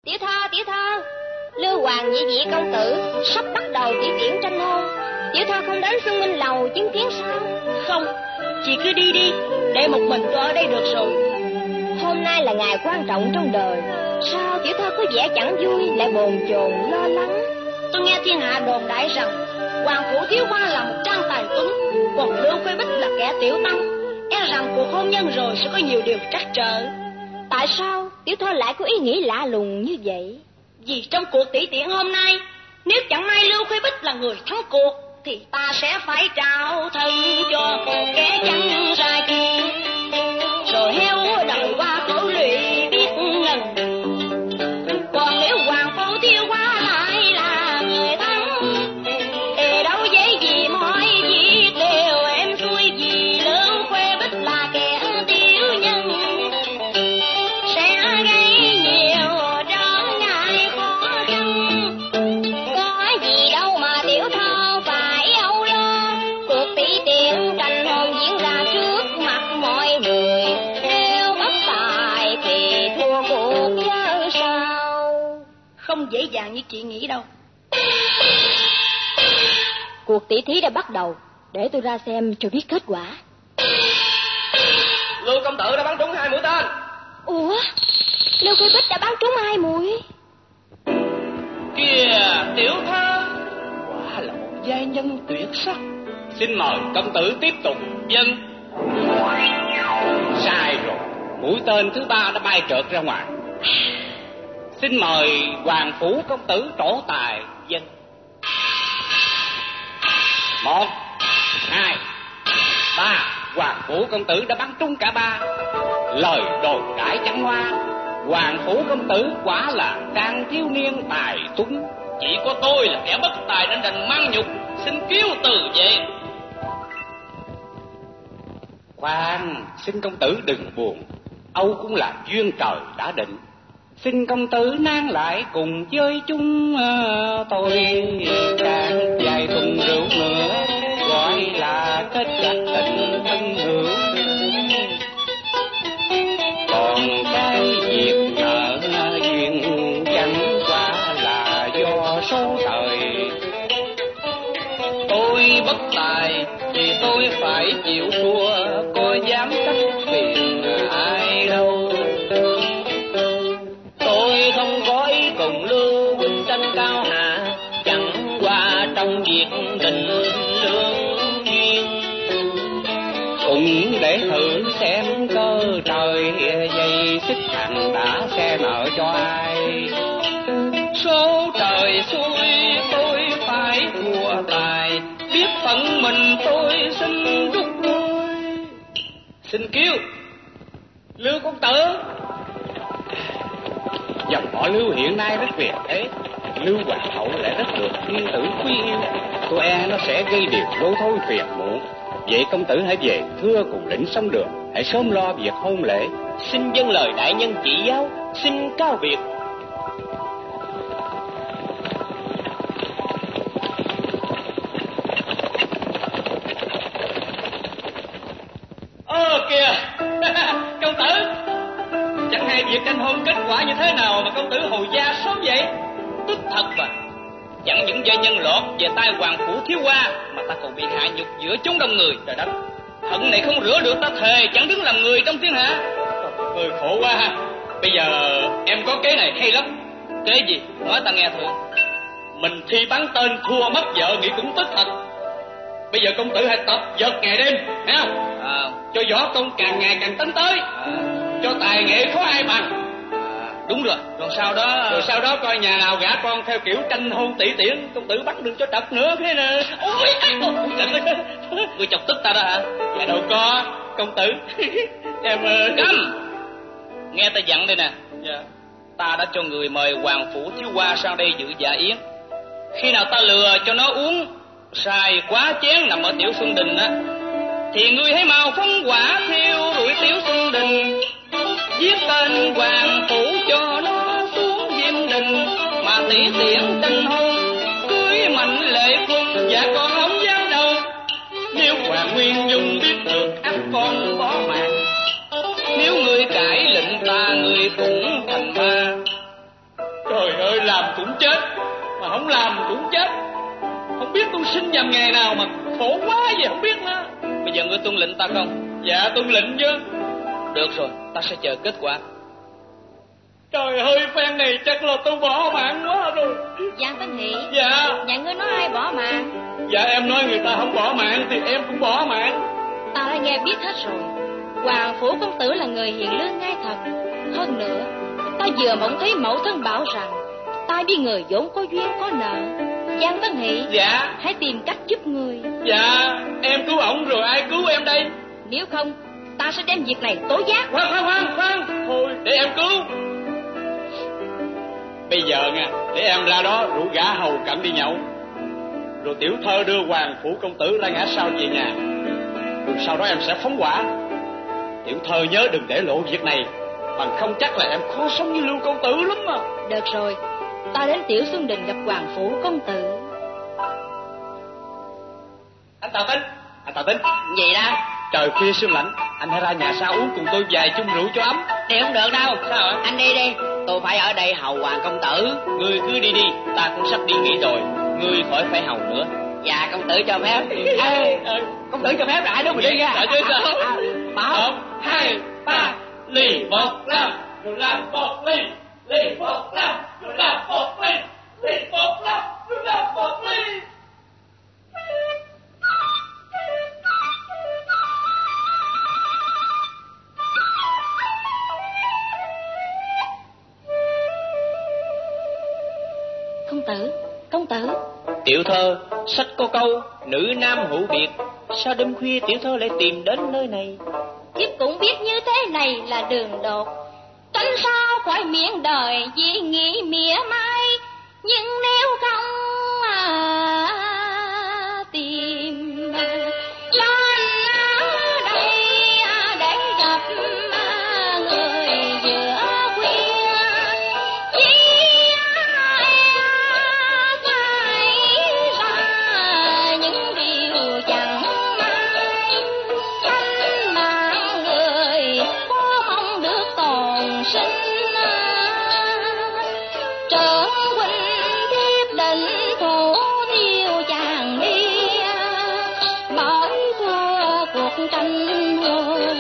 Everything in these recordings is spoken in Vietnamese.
Tiểu thơ, Lưu Hoàng nhị vị công tử sắp bắt đầu tỷ tiễn tranh hôn. Tiểu thơ không đến Xuân Minh Lầu chứng kiến sao? Không, chị cứ đi đi, để một mình tôi ở đây được rồi. Hôm nay là ngày quan trọng trong đời, sao tiểu thơ có vẻ chẳng vui, lại bồn chồn lo lắng? Tôi nghe thiên hạ đồn đại rằng Hoàng phủ thiếu hoa là một trang tài tuấn, còn Lưu Khuê Bích là kẻ tiểu tâm, e rằng cuộc hôn nhân rồi sẽ có nhiều điều trắc trở. Tại sao tiểu thơ lại có ý nghĩ lạ lùng như vậy? Vì trong cuộc tỷ tiễn hôm nay, nếu chẳng may Lưu Khuê Bích là người thắng cuộc, thì ta sẽ phải trao thân cho kẻ chẳng ra kia, rồi heo đời qua khẩu lụy biết ngần. Còn nếu Hoàng phủ thiếu hoa lại là người thắng, thì đâu dễ gì mọi việc đều em xuôi, vì Lưu Khuê Bích là kẻ tiểu nhân, sẽ gây nhiều trở ngại khó khăn. Có gì đâu mà tiểu thơ phải âu lo, cuộc tỷ tiễn tranh hôn diễn ra trước mặt mọi người, nếu bất tài thì thua cuộc chứ sao. Không dễ dàng như chị nghĩ đâu. Cuộc tỷ thí đã bắt đầu, để tôi ra xem cho biết kết quả. Lưu công tử đã bắn trúng 2 mũi tên. Ủa, Lưu Khuê Bích đã bắn trúng 2 mũi. Kìa tiểu thơ, quả là một giai nhân tuyệt sắc. Xin mời công tử tiếp tục. Dân. Sai rồi, mũi tên thứ 3 đã bay trượt ra ngoài. Xin mời Hoàng phủ công tử trổ tài. Dân. 1, 2, 3. Hoàng phủ công tử đã bắn trúng cả 3. Lời đồn đại chẳng hoa, Hoàng phủ công tử quả là trang thiếu niên tài tuấn. Chỉ có tôi là kẻ bất tài nên đành mang nhục, xin kiêu từ về. Khoan, xin công tử đừng buồn, âu cũng là duyên trời đã định. Xin công tử nán lại cùng chơi chung, tôi càng vài thùng rượu nữa, gọi là kết chặt tình thân hữu. Còn cái việc nợ duyên chẳng qua là do số trời. Tôi bất tài thì tôi phải chịu thua, có dám trách phiền ai đâu. Tôi không có ý cùng Lưu huynh tranh cao hạ, chẳng qua trong việc định lương duyên. Cũng để thử xem cơ trời dây xích thành đã xe nợ cho ai. Số trời xui tôi phải thua tài, biết phận mình tôi xin rút lui. Xin kêu Lưu công tử. Dòng họ Lưu hiện nay rất việt thế, Lưu hoàng hậu lại rất được thiên tử quý yêu, tôi e nó sẽ gây điều lố thôi phiền muộn. Vậy công tử hãy về thưa cùng lĩnh sông Đường, hãy sớm lo việc hôn lễ. Xin vâng lời đại nhân chỉ giáo, xin cao biệt. Kìa công tử, chẳng hay việc tranh hôn kết quả như thế nào mà công tử hồi gia sớm vậy? Tức thật mà, chẳng những gia nhân lọt về tay Hoàng phủ thiếu hoa, mà ta còn bị hạ nhục giữa chúng đông người. Trời đất, hận này không rửa được, ta thề chẳng đứng làm người trong thiên hạ. Người khổ quá ha. Bây giờ em có kế này hay lắm. Kế gì? Nói ta nghe thử. Mình thi bắn tên thua mất vợ nghĩ cũng tức thật. Bây giờ công tử hãy tập giật ngày đêm, thấy không? Cho võ công càng ngày càng tấn tới, cho tài nghệ khó ai bằng. Đúng rồi. Rồi sau đó coi nhà nào gả con theo kiểu tranh hôn tỷ tiễn, công tử bắt được cho trật nữa thế nè. Ôi người chọc tức ta đó hả? Dạ đâu có công tử. Em câm. Nghe ta dặn đây nè. Dạ. Ta đã cho người mời Hoàng phủ thiếu hoa sang đây dự dạ yến. Khi nào ta lừa cho nó uống sai quá chén nằm ở Tiểu Xuân Đình á, thì ngươi hãy mau phóng hỏa thiêu đuổi Tiểu Xuân Đình, viết tên Hoàng phủ cho nó xuống Diêm Đình, mà tỷ tiễn tranh hôn cưới Mạnh Lệ Quân và con ống giáo đầu. Nếu Hoàng Nguyên Dung biết được ắt con bỏ mạng, nếu ngươi cãi lệnh ta ngươi cũng thành ma. làm cũng chết, mà không làm cũng chết. Không biết tôi sinh nhầm ngày nào mà khổ quá vậy không biết nữa. Bây giờ ngươi tuân lệnh ta không? Dạ tuân lệnh chứ. Được rồi, ta sẽ chờ kết quả. Trời ơi, phen này chắc là tôi bỏ mạng quá rồi. Giang Tấn Hỷ. Dạ. Nhà ngươi nói ai bỏ mạng? Dạ em nói người ta không bỏ mạng thì em cũng bỏ mạng. Ta đã nghe biết hết rồi. Hoàng Phủ công tử là người hiền lương ngay thật. Hơn nữa, ta vừa mộng thấy mẫu thân bảo rằng ta với người vốn có duyên có nợ. Giang Tấn Hỷ. Dạ. Hãy tìm cách giúp người. Dạ, em cứu ổng rồi ai cứu em đây? Nếu không, ta sẽ đem việc này tố giác. Khoan. Thôi, để em cứu. Bây giờ nha, để em ra đó rủ gã hầu cận đi nhậu. Rồi tiểu thơ đưa Hoàng Phủ công tử ra ngã sau về nhà. Rồi sau đó em sẽ phóng hỏa. Tiểu thơ nhớ đừng để lộ việc này, bằng không chắc là em khó sống như Lưu công tử lắm mà. Được rồi, ta đến Tiểu Xuân Đình gặp Hoàng Phủ công tử. Anh Tào Tính. Gì đó? Trời khuya sương lạnh, anh hãy ra nhà sau uống cùng tôi vài chung rượu cho ấm. Đi không được đâu. Sao ạ? Anh đi đi, tôi phải ở đây hầu Hoàng công tử. Ngươi cứ đi, ta cũng sắp đi nghỉ rồi, ngươi khỏi phải hầu nữa. Dạ công tử cho phép. Công tử cho phép lại đó mình đi ra. Dạ chứ sao? 1, 2, 3, lì 1 5, rồi làm 1 ly, lì 1 5, rồi làm 1 ly, lì 1 5, rồi làm 1 ly. Công tử. Tiểu thơ, sách có câu nữ nam hữu biệt, sao đêm khuya tiểu thơ lại tìm đến nơi này? Thiếp cũng biết như thế này là đường đột, tránh sao khỏi miệng đời vì nghĩ mỉa mai. Nhưng nếu không tìm lên đây để gặp người giữa khuya, chỉ xảy ra những điều chẳng may. Thanh mạng người có mong được còn sinh, trưởng huynh thiếp định thủ tiêu chàng đi, bởi thua cuộc tranh hôn.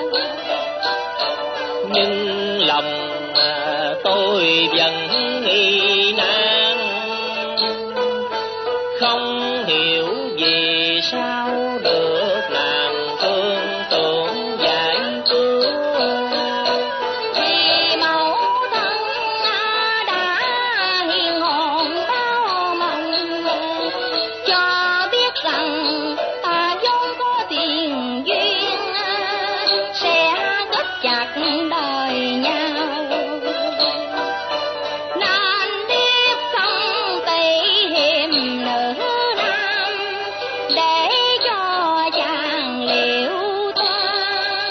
Nhưng lòng tôi vẫn nghi nan, không hiểu vì sao được nàng thương tưởng giải cứu. Vì mẫu thân đã hiền hồn bao mộng, cho biết rằng ta vốn có tiền duyên, sẽ kết chặt đời nhau. Nên biết không tị hiềm nữ nam, để cho chàng liệu toan.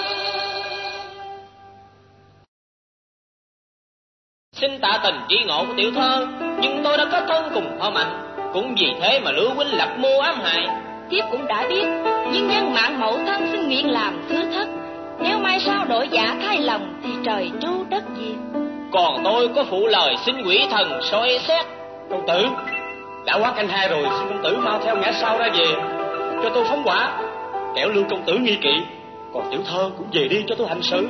Xin tạ tình chỉ ngộ của tiểu thơ, nhưng tôi đã có thân cùng thơ mạnh, cũng vì thế mà Lưu huynh lập mưu ám hại. Thiếp cũng đã biết, nhưng nhân mạng mẫu thân xin nguyện làm thứ thất. Nếu mai sau đổi giả thay lòng thì trời tru đất diệt. Còn tôi có phụ lời xin quỷ thần soi xét. Công tử, đã quá canh 2 rồi, xin công tử mau theo ngã sau ra về, cho tôi phóng hỏa, kẻo Lưu công tử nghi kỵ. Còn tiểu thơ cũng về đi cho tôi hành sự.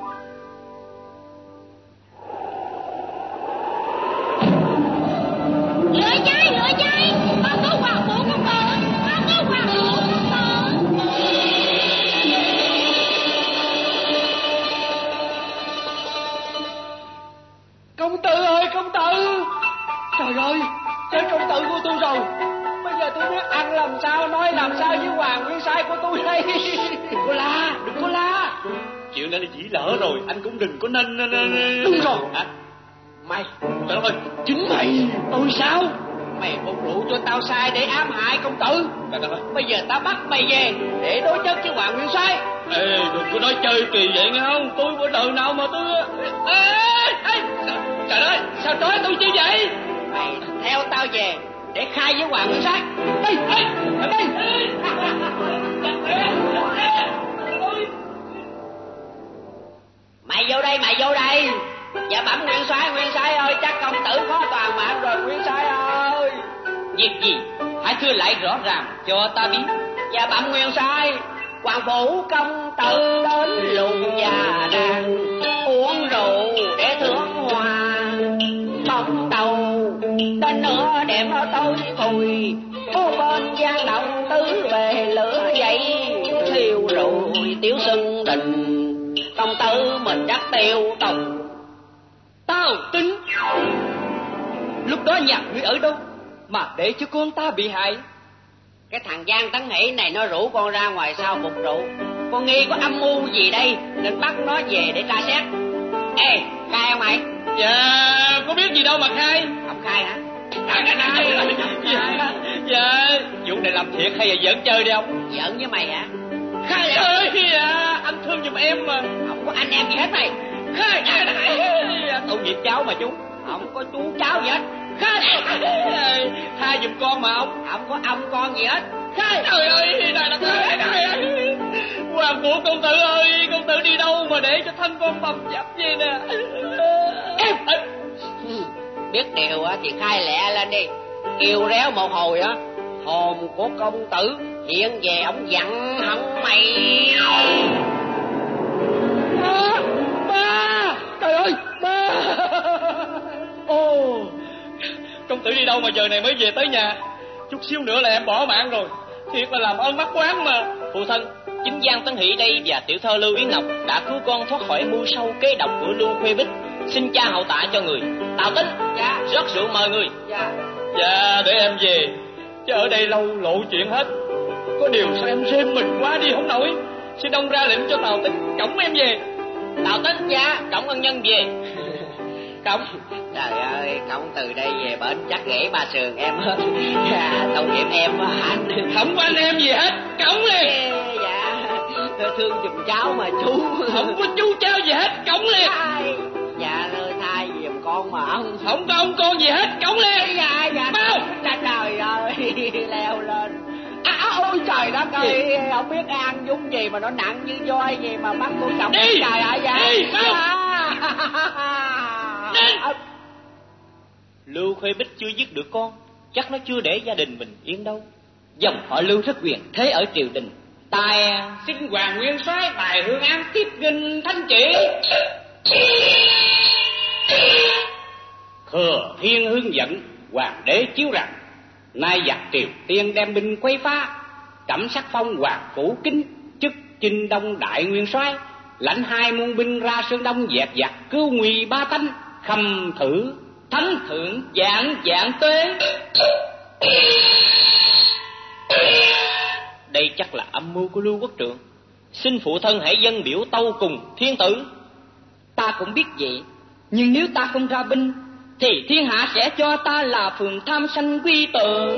Lửa cháy, báo cáo Hoàng Phủ công tử, báo cáo Hoàng Phủ công tử. Công tử ơi, công tử! Trời ơi, chết công tử của tôi rồi. Bây giờ tôi biết ăn làm sao, nói làm sao với Hoàng Nguyên Sai của tôi đây. Đừng có la. Chuyện này là chỉ lỡ rồi, anh cũng đừng có nên. Đúng rồi. Mày, trời ơi, chính mày. Tôi sao? Mày phục vụ cho tao sai để ám hại công tử. Bây giờ tao bắt mày về để đối chất với Hoàng Nguyên Sai. Ê, đừng có nói chơi kỳ vậy nghe không? Tôi có đời nào mà tôi... Trời ơi, sao trói tôi chứ vậy? Mày theo tao về để khai với Hoàng Nguyên Sai. Đây. Mày vô đây. Dạ bẩm Nguyên Soái ơi, chắc công tử khó toàn mà Việc gì hãy thưa lại rõ ràng cho ta biết. Dạ bẩm nguyên soái, hoàng phủ công tử đến lùng già đàn uống rượu để thưởng hoa, bóng đầu đến nửa đêm tối thui, phố bên gian động tứ bề lửa dậy, thiêu rồi tiểu sưng đình, công tử mình đắc tiêu tùng. Tao tính lúc đó nhà ngươi ở đâu mà để cho con ta bị hại? Cái thằng Giang Tấn Hỷ này nó rủ con ra ngoài sau phục rượu, con nghi có âm mưu gì đây nên bắt nó về để tra xét. Ê, khai không mày? Dạ, có biết gì đâu mà khai. Không khai hả? Dạ, vụ này làm thiệt hay là giỡn chơi đi ông? Giỡn với mày hả? Khai ơi, anh thương giùm em mà. Không có anh em gì hết mày. Khai, tội nghiệp cháu mà chú. Không có chú cháu gì hết. Khai, tha giùm con mà ông. Không có ông con gì hết. Khai, trời ơi, này là khai. Hoàng phủ công tử ơi, công tử đi đâu mà để cho thân con bầm dập vậy nè. Em biết điều thì khai lẹ lên đi. Kêu réo một hồi á, hồn của công tử hiện về ông giận hận mày. Ba, trời ơi, ba. Ồ, công tử đi đâu mà giờ này mới về tới nhà? Chút xíu nữa là em bỏ mạng rồi. Thiệt là làm ơn mắc quán mà. Phụ thân, chính Giang Tấn Hỷ đây và tiểu thơ Lưu Yến Ngọc đã cứu con thoát khỏi mưu sâu kế độc của Lưu Khuê Bích. Xin cha hậu tạ cho người. Tào Tính, Dạ. rót rượu mời người. Dạ. Dạ, để em về, chứ ở đây lâu lộ chuyện hết. Có điều sao em rêm mình quá đi không nổi. Xin ông ra lệnh cho Tào Tính cõng em về. Tào Tính, dạ. Cõng ân nhân về. Cõng. Trời ơi, cõng từ đây về bển chắc gãy ba sườn em hết. Tội nghiệp em quá anh. Không có anh em gì hết, cõng liền. Dạ, thương giùm cháu mà chú. Không có chú cháu gì hết, cõng liền. Dạ ơi, thay giùm con mà ông. Không có ông con gì hết, cõng liền. Dạ. Mau. Trời ơi, leo lên. Ôi trời đất ơi, không biết ăn dung gì mà nó nặng như voi gì mà bắt con chồng. Đi. Trời ơi, dạ. Đi, mau. Lưu Khuê Bích chưa giết được con, chắc nó chưa để gia đình mình yên đâu. Dòng họ Lưu thất quyền thế ở triều đình. Tài xin hoàng nguyên soái tài hương an tiếp nghinh thanh chỉ. Thừa Thiên hướng dẫn hoàng đế chiếu rằng nay giặc Triều Tiên đem binh quấy phá, trẫm sắc phong hoàng phủ kính chức Chinh Đông đại nguyên soái, lãnh 2 muôn binh ra Sơn Đông dẹp giặc cứu nguy ba tánh, khâm thử thánh thượng dạng tế. Đây chắc là âm mưu của Lưu Quốc Trượng. Xin phụ thân hãy dâng biểu tâu cùng thiên tử. Ta cũng biết vậy, nhưng nếu ta không ra binh thì thiên hạ sẽ cho ta là phường tham sanh quy tử,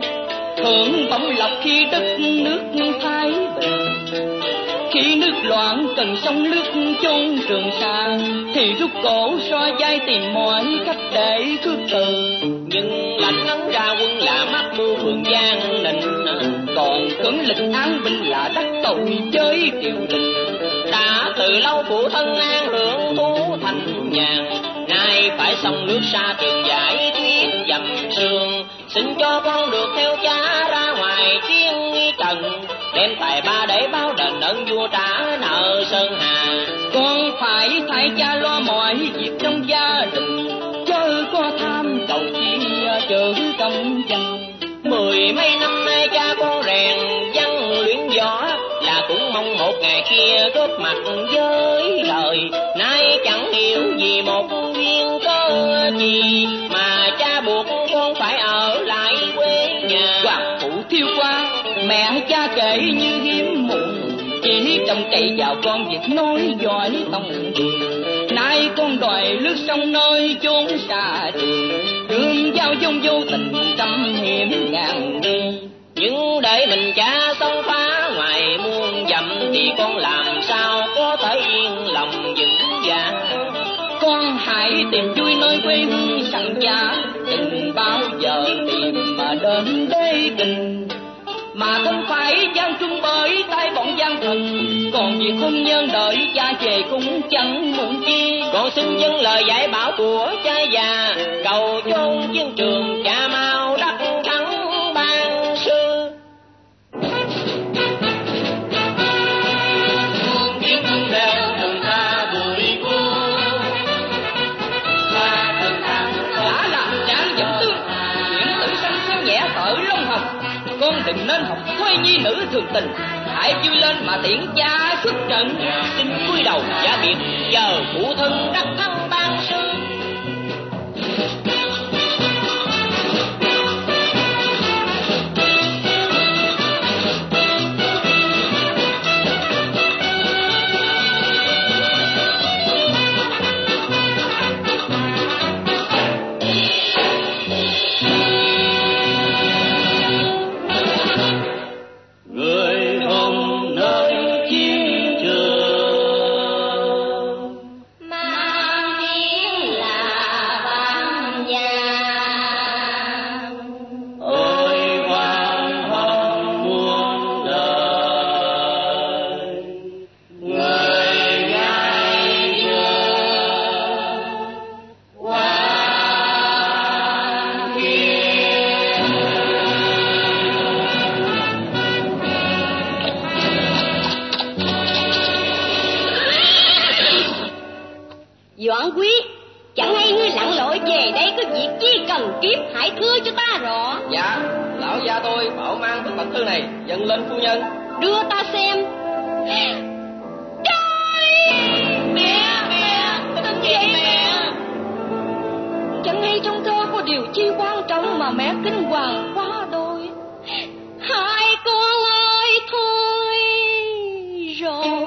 hưởng bổng lộc khi đất nước thái bình. Khi nước loạn cần sông nước chôn Trường Sa, thì rút cổ so vai tìm mọi cách để cướp từ. Nhưng lãnh ấn ra quân là mắc mưu phường Giang Đình, còn cẩn lịch án binh là đắc tội chơi triều đình. đã từ lâu phụ thân an hưởng tú thành nhàn, nay phải sông nước xa trường giải thuyết dầm sương. Xin cho con được theo cha ra ngoài chiến trần, đem tài ba để báo đền ơn vua trả nợ Sơn Hà. Con phải thay cha lo mọi việc trong gia đình, chớ có tham cầu chi chữ công danh. 10 mấy năm nay cha con rèn văn luyện võ, là cũng mong một ngày kia góp mặt với đời. Nay chẳng hiểu vì một duyên cớ gì mà cha buộc con phải ở lại quê nhà. Hoàng phủ thiêu qua, mẹ cha kể như hiếm muộn, chỉ trông cậy vào con việc nói giỏi tông đường. Nay con đòi lướt sông nơi chốn xa trường, đường giao dông vô tình trăm hiểm ngàn đi. Nhưng để mình cha sông phá ngoài muôn dặm, thì con làm sao có thể yên lòng vững vàng. Con hãy tìm vui nơi quê hương sẵn cha, đừng bao giờ tìm mà đến đế kinh, mà không phải gian trung bởi tay bọn gian thần. Còn việc hôn nhân đợi cha về cũng chẳng muộn chi. Con xin dâng lời dạy bảo của cha già, cầu chôn chiến trường cha mau đắc thắng đừng nên học thuê nhi nữ thường tình, hãy chui lên mà tiễn cha xuất trận. Xin cúi đầu giả biệt, chờ phụ thân đắc thắng ban sư. Doãn quý, chẳng hay ngươi lặn lội về đây có việc chi cần kiếp, hãy thưa cho ta rõ. Dạ, lão gia tôi bảo mang bức mật thư này dâng lên phu nhân. Đưa ta xem. Trời! Mẹ, tin gì mẹ? Chẳng hay trong thơ có điều chi quan trọng mà mẹ kinh hoàng quá đôi. Hai con ơi thôi rồi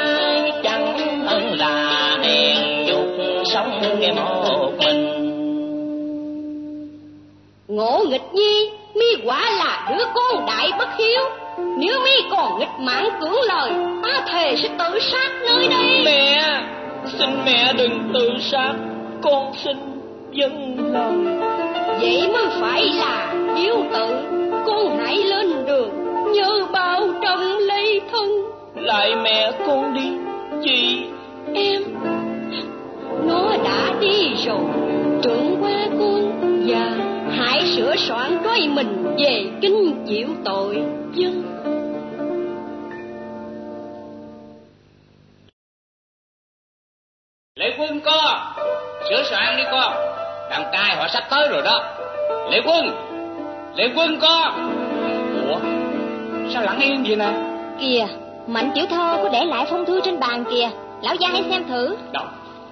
sống nghe một mình. Ngộ nghịch nhi, mi quả là đứa con đại bất hiếu. Nếu mi còn nghịch mãn cưỡng lời, ta thề sẽ tự sát nơi đây. Mẹ, xin mẹ đừng tự sát, con xin dâng lời. Vậy mới phải là hiếu tử. Con hãy lên đường, nhớ bao trông lấy thân. Lại mẹ con đi, chị Em, nó đã đi rồi, trượng qua con. Và hãy sửa soạn trói mình về kinh chịu tội dân. Lệ Quân con, sửa soạn đi con, đàn trai họ sắp tới rồi đó. Lệ Quân con. Ủa, sao lặng im vậy nè? Kìa, Mạnh tiểu thơ có để lại phong thư trên bàn kìa, lão gia hãy xem thử. Đâu?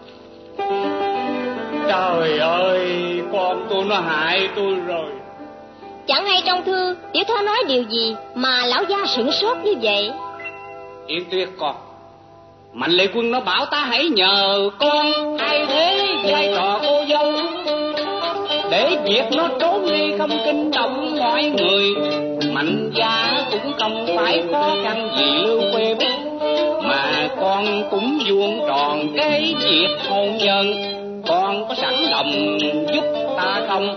Trời ơi, con tôi nó hại tôi rồi. Chẳng hay trong thư tiểu thơ nói điều gì mà lão gia sửng sốt như vậy? Yên Tuyết con, Mạnh Lệ Quân nó bảo ta hãy nhờ con ai thế vai trò cô dâu, để việc nó trốn đi không kinh động mọi người. Mạnh gia cũng không phải khó khăn gì Lưu Khuê biết, mà con cũng vuông tròn cái việc hôn nhân. Con có sẵn lòng giúp ta không?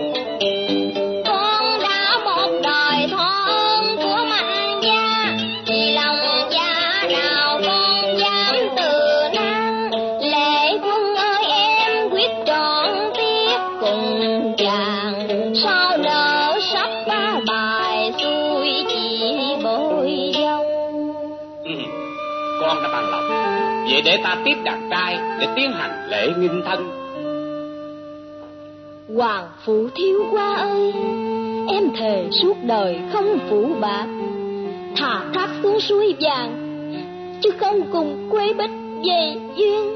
Con đã một đời thôn của Mạnh gia, vì lòng gia nào con dám từ nan. Lệ Quân ơi, em quyết trọn tiếp cùng chàng, sao nỡ sắp ba bài xuôi chỉ bội dâu. Con đã bằng lòng, vậy để ta tiếp đàn trai để tiến hành lễ nghinh thân. Hoàng phụ thiếu qua ơi, em thề suốt đời không phụ bạc, thà cát xuống suối vàng chứ không cùng Quế Bích về duyên.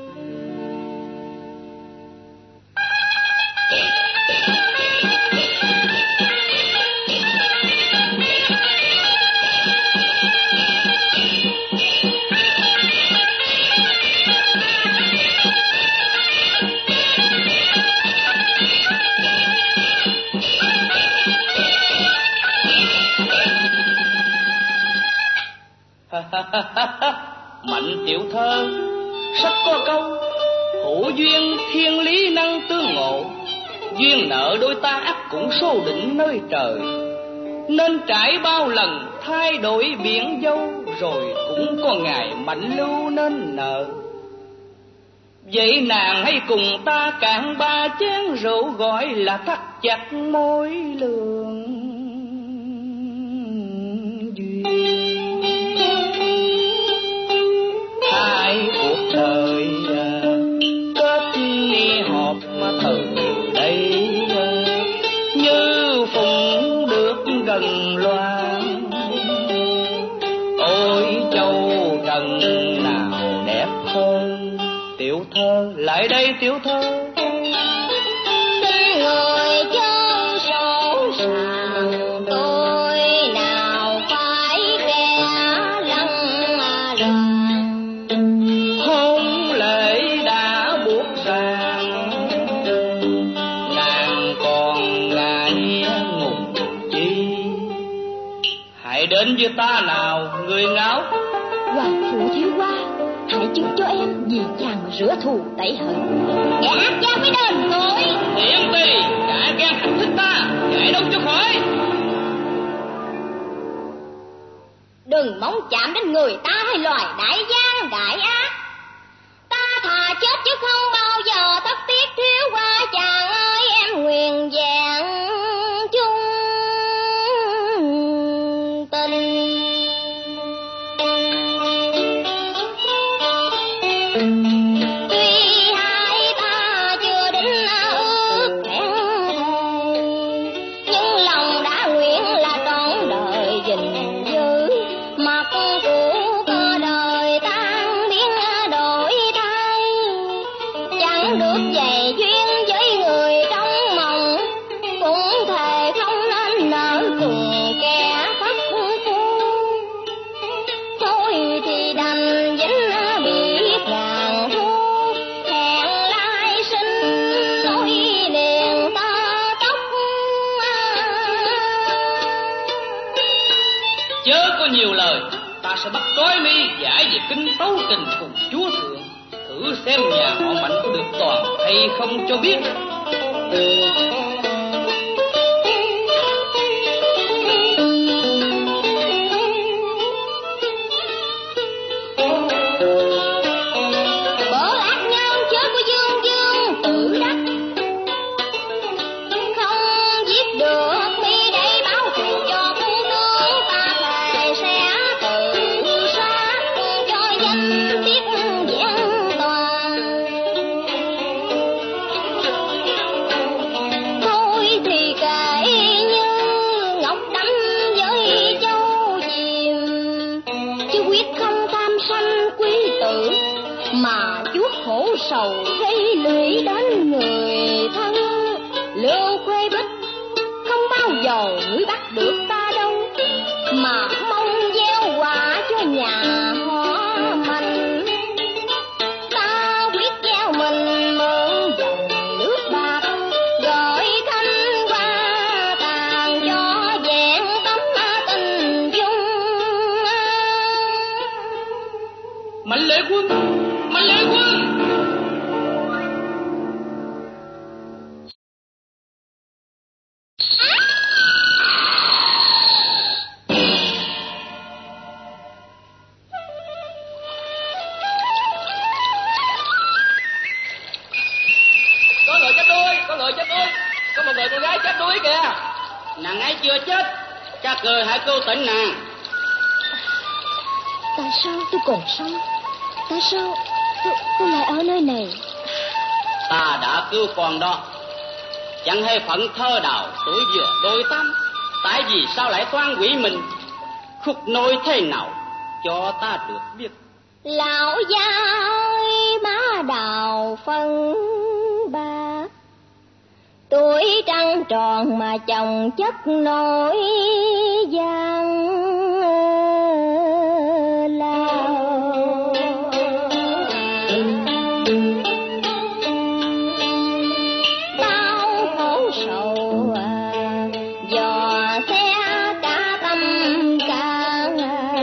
Mạnh tiểu thơ, sách có câu hữu duyên thiên lý năng tương ngộ, duyên nợ đôi ta ắt cũng số định nơi trời. Nên trải bao lần thay đổi biển dâu, rồi cũng có ngày mệnh lưu nên nợ. Vậy nàng hãy cùng ta cạn ba chén rượu, gọi là thắt chặt mối lương duyên. Hai cuộc đời kết ni họp mà từ đây, như phụng được gần loan. Ôi châu trần nào đẹp hơn, tiểu thơ lại đây tiểu thơ. Người chân sổ sàng tôi nào phải kẻ lăng loàn. Hôn lễ đã buộc ràng, nàng còn ngại ngùng chi. Hãy đến với ta nào người ngáo. Hoàng phụ thiếu qua, hãy chứng cho em vì chàng mà rửa thù tẩy hận. Kẻ ác gia mới đền tội. Hiển tỳ đã gan hành thích ta, chạy đâu cho khỏi. Đừng mong chạm đến người ta hay loài đại gian đại ác. Ta thà chết chứ không bao giờ thất tiếc thiếu qua chàng ơi. Em nguyện vẹn chung tình. Tuy hai ta chưa đến ước hẹn thề, nhưng lòng đã nguyện là trọn đời gìn giữ. Mặt của cơ đời tan biến đổi thay, chẳng được về duyên với người trong mộng, cũng thề không nên nỡ cùng kẻ thất phu. Thôi thì đành dính biết rằng nhiều lời, ta sẽ bắt trói mi giải về kinh tấu tình cùng chúa thượng, thử xem nhà họ Mạnh có được toàn hay không cho biết. Sầu gây lụy đến người thân. Lưu Khuê Bích không bao giờ ngươi bắt được ta đâu, mà mong gieo quả cho nhà họ Mạnh. Ta quyết gieo mình mượn dòng nước bạc, gửi thanh qua tàn cho vẹn tấm tình dung. Mạnh Lệ Quân, Mạnh Lệ Quân. Nàng ấy chưa chết, cha cười hãy cứu tỉnh nàng. Tại sao tôi còn sống? Tại sao tôi lại ở nơi này? Ta đã cứu con đó, chẳng hay phận thơ đào tuổi vừa đôi tám. Tại vì sao lại toan quỷ mình? Khúc nôi thế nào cho ta được biết. Lão gia ơi, má đào phân ba, tuổi trăng tròn mà chồng chất nổi gian lao. Bao khổ sầu dò xe cả tâm can,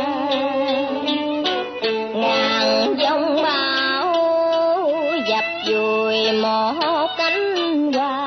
ngàn dòng bão dập vùi một cánh hoa.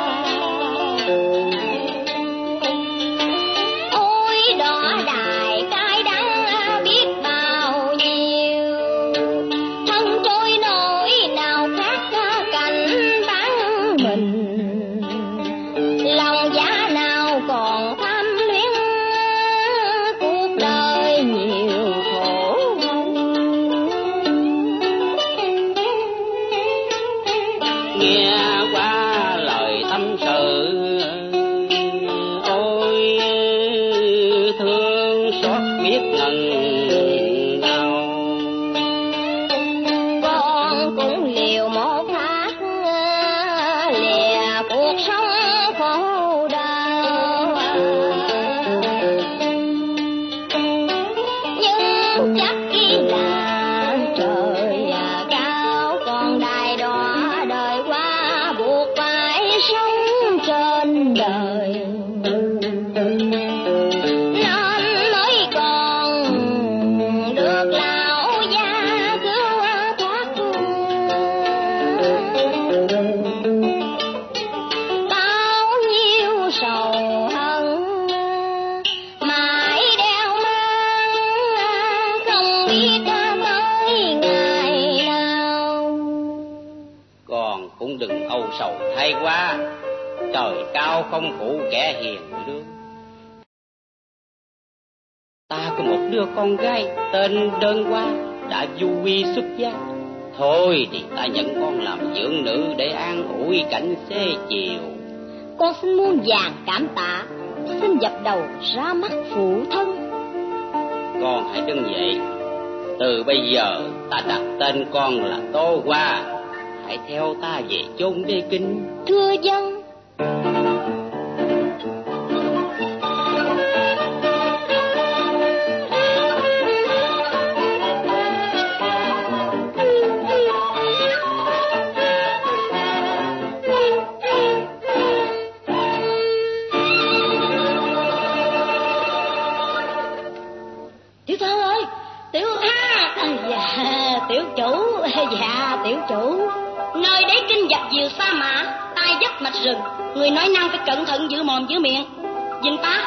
Sầu thay quá, trời cao không phụ kẻ hiền lương. Ta có một đứa con gái tên Đơn Hoa đã du vi xuất gia. Thôi thì ta nhận con làm dưỡng nữ để an ủi cảnh xế chiều. Con xin muôn vàn cảm tạ, xin dập đầu ra mắt phụ thân. Con hãy đứng dậy. Từ bây giờ ta đặt tên con là Tô Hoa. Hãy theo ta về chốn Đế Kinh. Thưa dân. chủ. Dạ tiểu chủ. Nơi đấy kinh dập diều sa mã, tai dấp mạch rừng, người nói năng phải cẩn thận giữ mồm giữ miệng. Dinh Phá.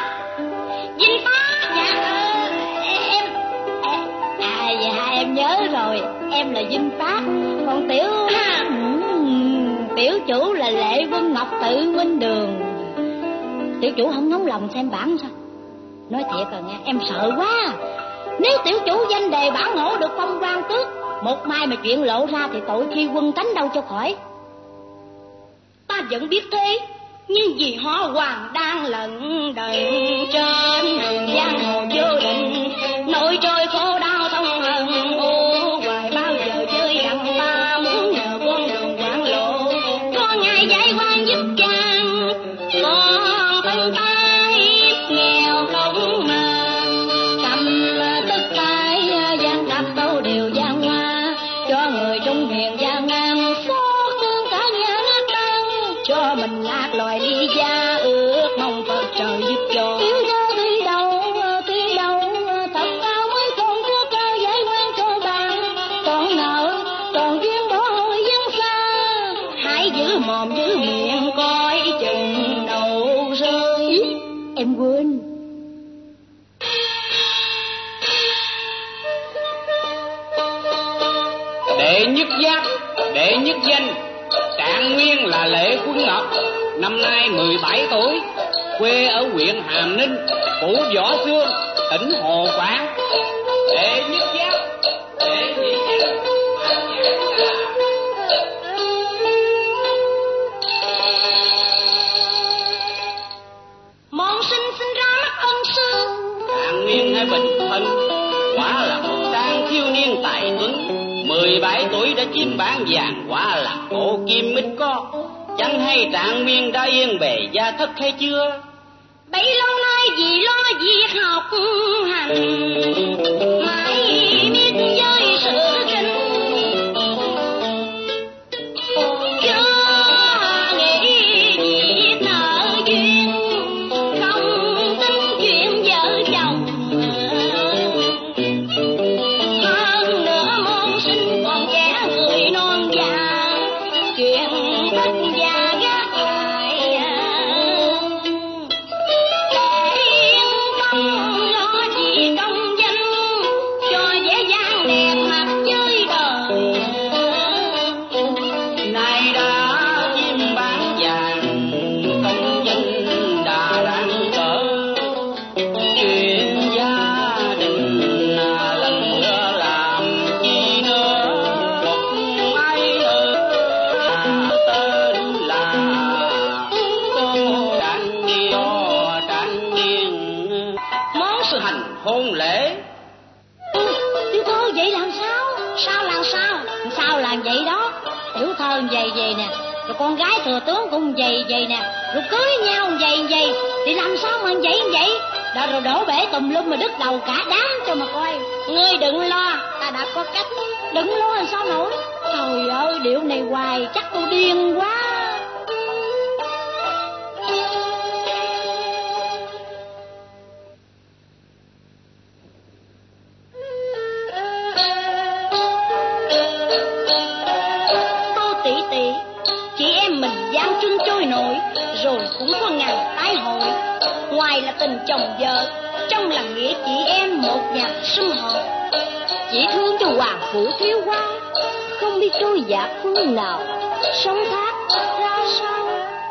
Dạ em nhớ rồi, em là Dinh Phát, còn tiểu chủ là Lệ Quân Ngọc Tự Minh Đường. Tiểu chủ không nóng lòng xem bản sao? Nói thiệt rồi nghe, em sợ quá. Nếu tiểu chủ danh đề bản ngộ được phong quan tước, một mai mà chuyện lộ ra thì tội khi quân tánh đâu cho khỏi. Ta vẫn biết thế, nhưng vì họ hoàng đang lận đận trên giang hồ vô định, nội trôi khổ đau thông hận ô hoài bao giờ chơi đặng ta muốn nhờ con đường quảng lộ, có ngày giải quan giúp chàng, còn thân tay nghèo không mà cầm tất tay gian đạp câu điều gian hoa cho người trong miền gian nam xót thương cả nhà nát tan, cho mình lạc loài ly gia ước mong Phật trời giúp cho. Tiểu gia tuy đâu thật cao mới còn có cao giải quan cho bạn, còn nợ còn duyên bỏ hồi dân xa, Hãy giữ mồm giữ miệng coi chừng đầu rơi. em quên. Đệ nhất giáp, đệ nhất danh, Trạng Nguyên là Lệ Quân Ngọc, năm nay 17 tuổi, quê ở huyện Hàm Ninh, phủ Võ Xương, tỉnh Hồ Quảng. Đệ nhất giáp, đệ nhị danh, Môn sinh ra mắt ân sư. Trạng Nguyên hay bình thân, quả là một trang thiếu niên tài tuấn. 17 tuổi đã chiếm bán vàng, quả là cổ kim mít có. Chẳng hay Trạng Nguyên đã yên bề gia thất hay chưa? Bấy lâu nay vì lo việc học hành, mãi miết với sự kinh, chưa nghĩ việc nợ duyên, không tính chuyện vợ chồng. Hơn nữa môn sinh còn trẻ người non già, chuyện tất già gác lại. Yên tâm lo gì công danh, cho dễ dàng đẹp mặt với đời. Nay đã chiếm bán vàng, công danh đã đáng cỡ. Chuyện gia đình lần nữa làm chi nữa, một ai ơi tên là cô Trạng Niên. Món sự Hành hôn lễ Tiểu thơ vậy làm sao? Sao làm vậy đó? Tiểu thơ vậy nè, rồi con gái thừa tướng cũng vậy nè, rồi cưới nhau vậy thì làm sao mà vậy? Đó rồi đổ bể tùm lum mà đứt đầu cả đám cho mà coi. ngươi đừng lo, ta đã có cách. Đừng lo làm sao nổi. Trời ơi, điệu này hoài chắc tôi điên quá. Tô tỷ tỷ, chị em mình gian trưng trôi nổi, rồi cũng có ngày tái hội. Ngoài là tình chồng vợ, trong là nghĩa chị em một nhà sum họp. Chỉ thương cho hoàng phủ thiếu hoa, không biết trôi dạt phương nào, sống thác ra sao.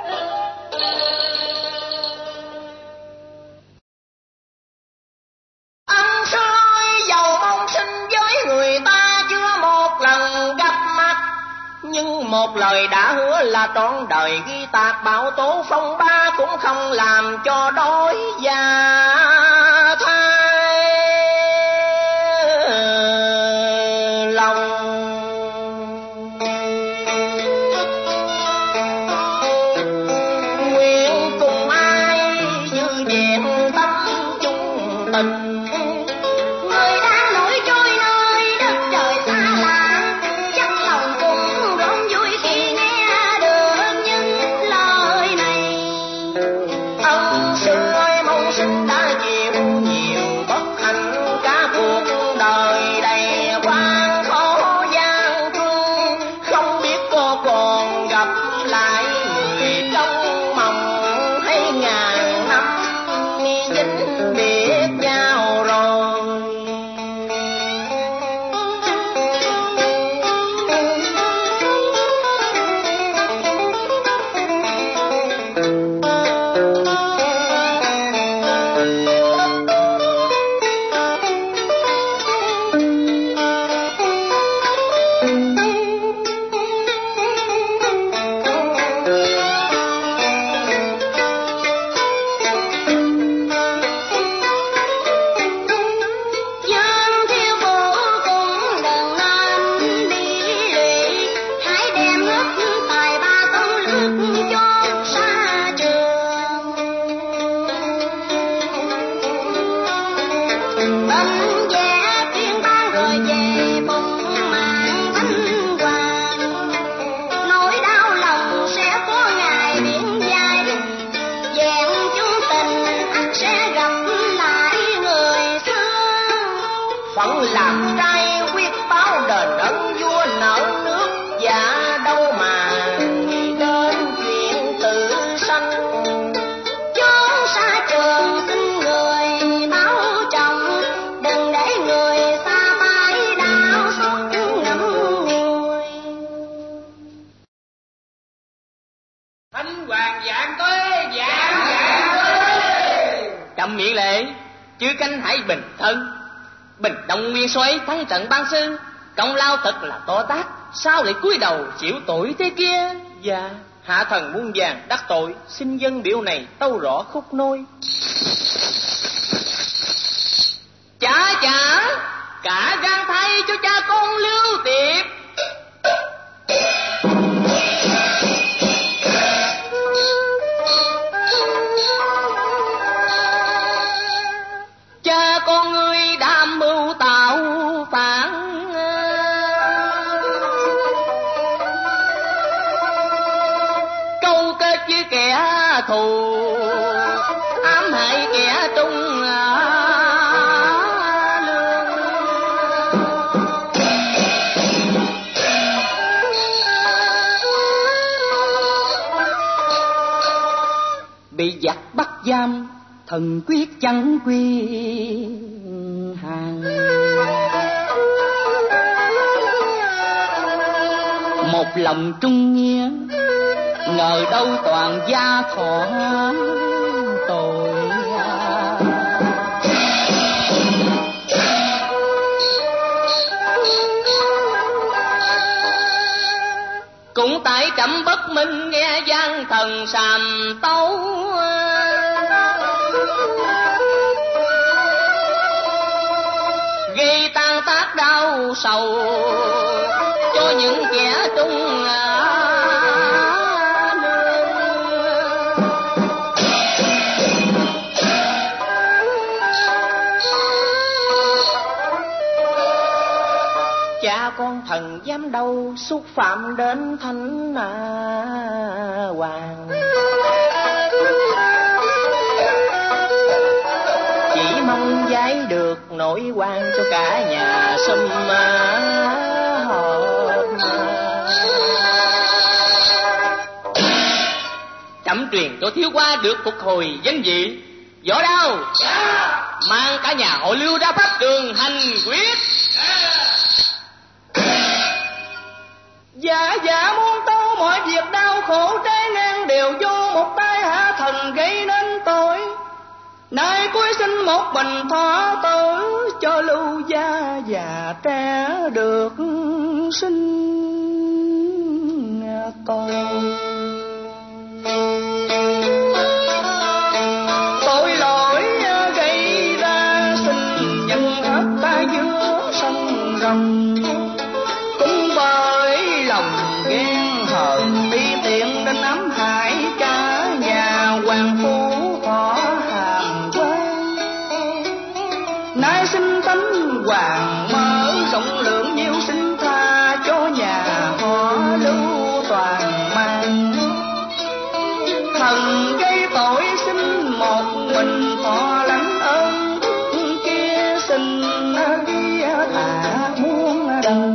Ăn xôi dầu mong sinh với người ta chưa một lần gặp mặt, nhưng một lời đã hứa là trọn đời ghi tạc, bão tố phong ba cũng không làm cho đói già thai lòng. Nguyện cùng ai giữ vẹn tâm chung tình, Người đang nổi trôi nơi đất trời xa lạ, chắc lòng cũng rộn vui khi nghe được những lời này. ân sư ơi mong sinh đã chịu nhiều Ngậm miệng lệ, chư canh hãy bình thân. Bình Đông Nguyên Soái thắng trận Ban Sư, công lao thật là to tát, sao lại cúi đầu chịu tội thế kia? Dạ, hạ thần muôn vàn đắc tội, xin dân biểu này tâu rõ khúc nôi. Chả cả gan thay cho cha con Lưu Tiệp. Cha con ngươi đã mưu tạo phản, câu kết với kẻ thù, ám hại kẻ trung lương. Bị giặc bắt giam, thần quyết chẳng quy hàng. Một lòng trung nghĩa, ngờ đâu toàn gia thọ tội. Cũng tại trẫm bất minh nghe gian thần sàm tấu, gây tan tác đau sầu cho những kẻ trung lương. Cha con thần dám đâu xúc phạm đến thánh hoàng, chỉ mong giái được nổi quan cho cả nhà sum họp. Trẫm truyền cho thiếu qua được phục hồi danh vị. Võ Đao mang cả nhà họ Lưu ra pháp đường hành quyết. Dạ muôn tâu mọi việc đau khổ trái ngang đều do một tay hạ thần gây nên tội. Nay cuối sinh một bình thọ tử cho Lưu gia già trẻ được sinh con. Tội lỗi gây ra sinh nhân hết ta giữa sông rồng, cũng bởi lòng ghen hờn ti tiện nên ám hại cả nhà hoàng phu họ hàm quan. Nay sinh tánh hoàng mở rộng lượng nhiều sinh tha cho nhà họ Lưu toàn mang. Thần gây tội xin một mình thọ lãnh ơn, kia xin đi thả muôn đời.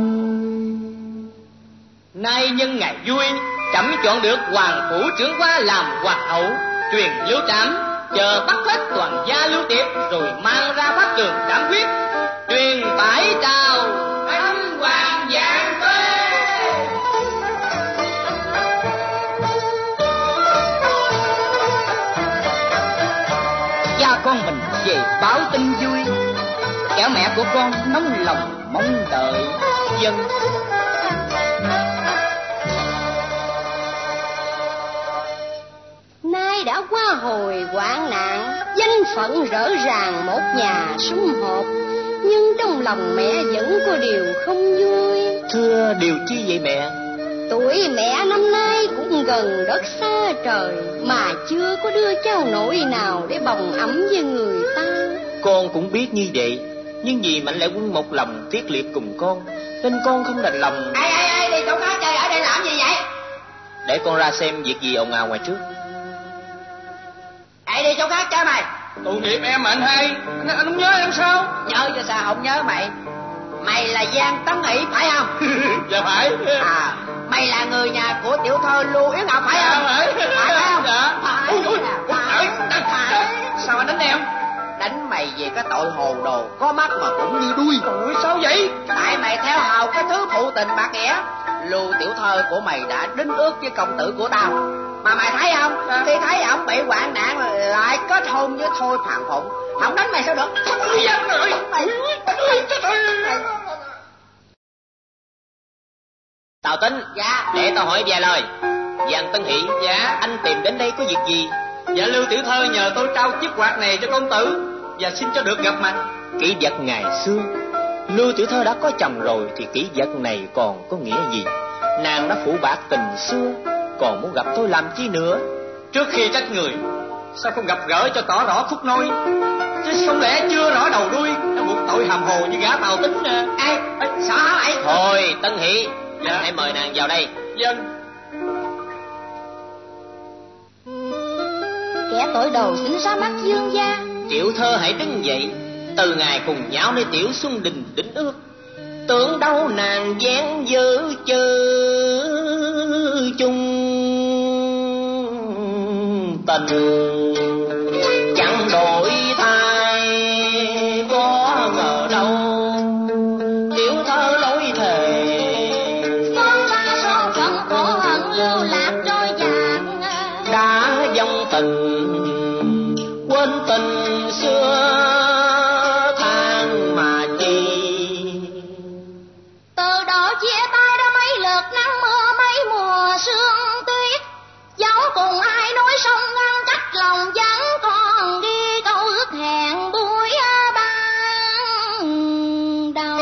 Nay nhân ngày vui, trẫm chọn được hoàng phủ trưởng qua làm hoàng hậu, truyền Lưu Trảm chờ bắt hết toàn gia Lưu Tiệp rồi mang ra pháp đường trảm quyết, truyền bãi trào anh hoàng vạn tuế. Cha con mình về báo tin vui, kẻo mẹ của con nóng lòng mong đợi dân. Nay đã qua hồi hoạn nạn, danh phận rỡ ràng một nhà sum họp, nhưng trong lòng mẹ vẫn có điều không vui. Thưa điều chi vậy mẹ? Tuổi mẹ năm nay cũng gần đất xa trời, mà chưa có đứa cháu nội nào để bồng ấm với người ta. Con cũng biết như vậy, nhưng vì Mạnh Lệ Quân một lòng thiết liệt cùng con, nên con không đành lòng. Ai đi chỗ khác chơi, ở đây làm gì vậy? Để con ra xem việc gì ồn ào ngoài trước. Ai đi chỗ khác chơi mày? Tội nghiệp em mà anh hai, anh không nhớ em sao? Nhớ cho sao không nhớ mày? Mày là Giang Tấn Ỷ phải không? Dạ phải. Mày là người nhà của tiểu thơ Lưu Yến Ngọc phải không? Phải không? Dạ. Phải. Sao anh đánh em? Đánh mày về cái tội hồ đồ, có mắt mà cũng như đuôi. Ủa sao vậy? Tại mày theo hầu cái thứ phụ tình bạc nghĩa. Lưu tiểu thơ của mày đã đính ước với công tử của tao, Mà mày thấy không? Khi thấy ổng bị hoạn nạn lại kết hôn với Thôi Phàn Phụng, không đánh mày sao được? Tào Tính. Dạ. Để tao hỏi vài lời. Giang Tân Hỷ. Dạ. Anh tìm đến đây có việc gì? Dạ Lưu tiểu thơ nhờ tôi trao chiếc quạt này cho công tử và xin cho được gặp mặt. Kỷ vật ngày xưa, Lưu tiểu thơ đã có chồng rồi thì kỷ vật này còn có nghĩa gì? Nàng đã phụ bạc tình xưa, còn muốn gặp tôi làm chi nữa? Trước khi trách người, sao không gặp gỡ cho tỏ rõ khúc nôi? Chứ không lẽ chưa rõ đầu đuôi đã buộc tội hàm hồ như gã Tào Tính nè. Ê, sợ hả mày? Thôi Tân Hỷ, Dạ. anh hãy mời nàng vào đây. Dân. Kẻ tội đầu xin ra mắt dương gia. Tiểu thơ hãy đứng dậy. Từ ngày cùng nhau nơi Tiểu Xuân Đình đính ước, tưởng đâu nàng dáng dở chớ chung tình, chẳng đổi thay có ngờ đâu. Tiểu thơ lối thề Con ta son phận khổ hận lưu lạc trôi dạt, đã dòng tình quên tình xưa than mà chi. từ đó chia tay đã mấy lượt nắng mưa mấy mùa sương tuyết, dẫu cùng ai nói sông ngăn cách lòng vẫn còn ghi câu ước hẹn buổi ban đầu.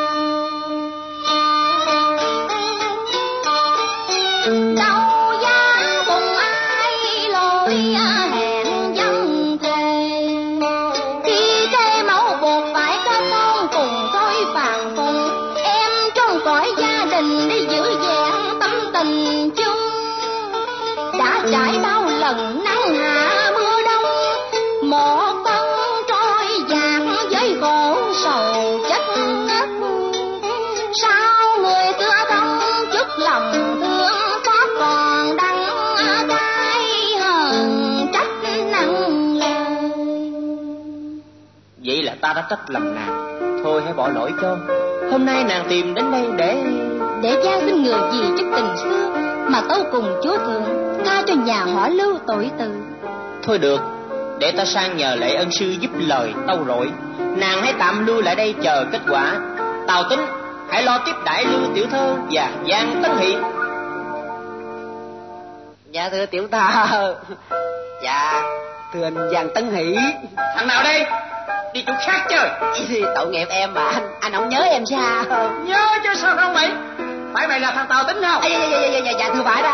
Đâu dám cùng ai lối hẹn dân thề, khi cây mẫu buộc phải kết hôn cùng Thôi Phàn Phụng, em trong cõi gia đình đi giữ vẹn tâm tình chung. Đã trải bao lần nắng hạ mưa đông, một thân trôi dạt với khổ sầu chất ngất. Sao người xưa không chút lòng thương xót còn đắng cay hờn trách nặng lời. Vậy là ta đã trách lầm nàng, thôi hãy bỏ lỗi cho. Hôm nay nàng tìm đến đây Để gian xin người gì chút tình xưa mà tâu cùng chúa thượng tha cho nhà họ Lưu tội từ. Thôi được, để ta sang nhờ Lệ ân sư giúp lời tâu rỗi. Nàng hãy tạm lưu lại đây chờ kết quả. Tào Tính, hãy lo tiếp đãi Lưu tiểu thơ và Giang Tấn Hỷ. Dạ thưa tiểu thơ. Dạ thưa anh Giang Tấn Hỷ. Thằng nào đây? Đi chỗ khác chơi. Tội nghiệp em mà anh không nhớ em sao? Nhớ chứ sao không mày? Phải mày là thằng Tào Tính không? Dạ thưa phải đó.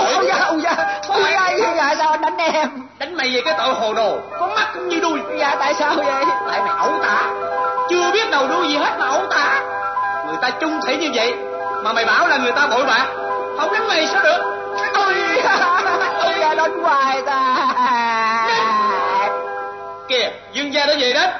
Dạ sao anh đánh em? Đánh mày về cái tội hồ đồ, có mắt cũng như đuôi. Dạ tại sao vậy? Tại mày ẩu tả, chưa biết đầu đuôi gì hết mà ẩu tả. Người ta chung thủy như vậy mà mày bảo là người ta bội bạc, không đánh mày sao được? Ôi da đánh hoài ta. Kìa, Dương gia đã về đó.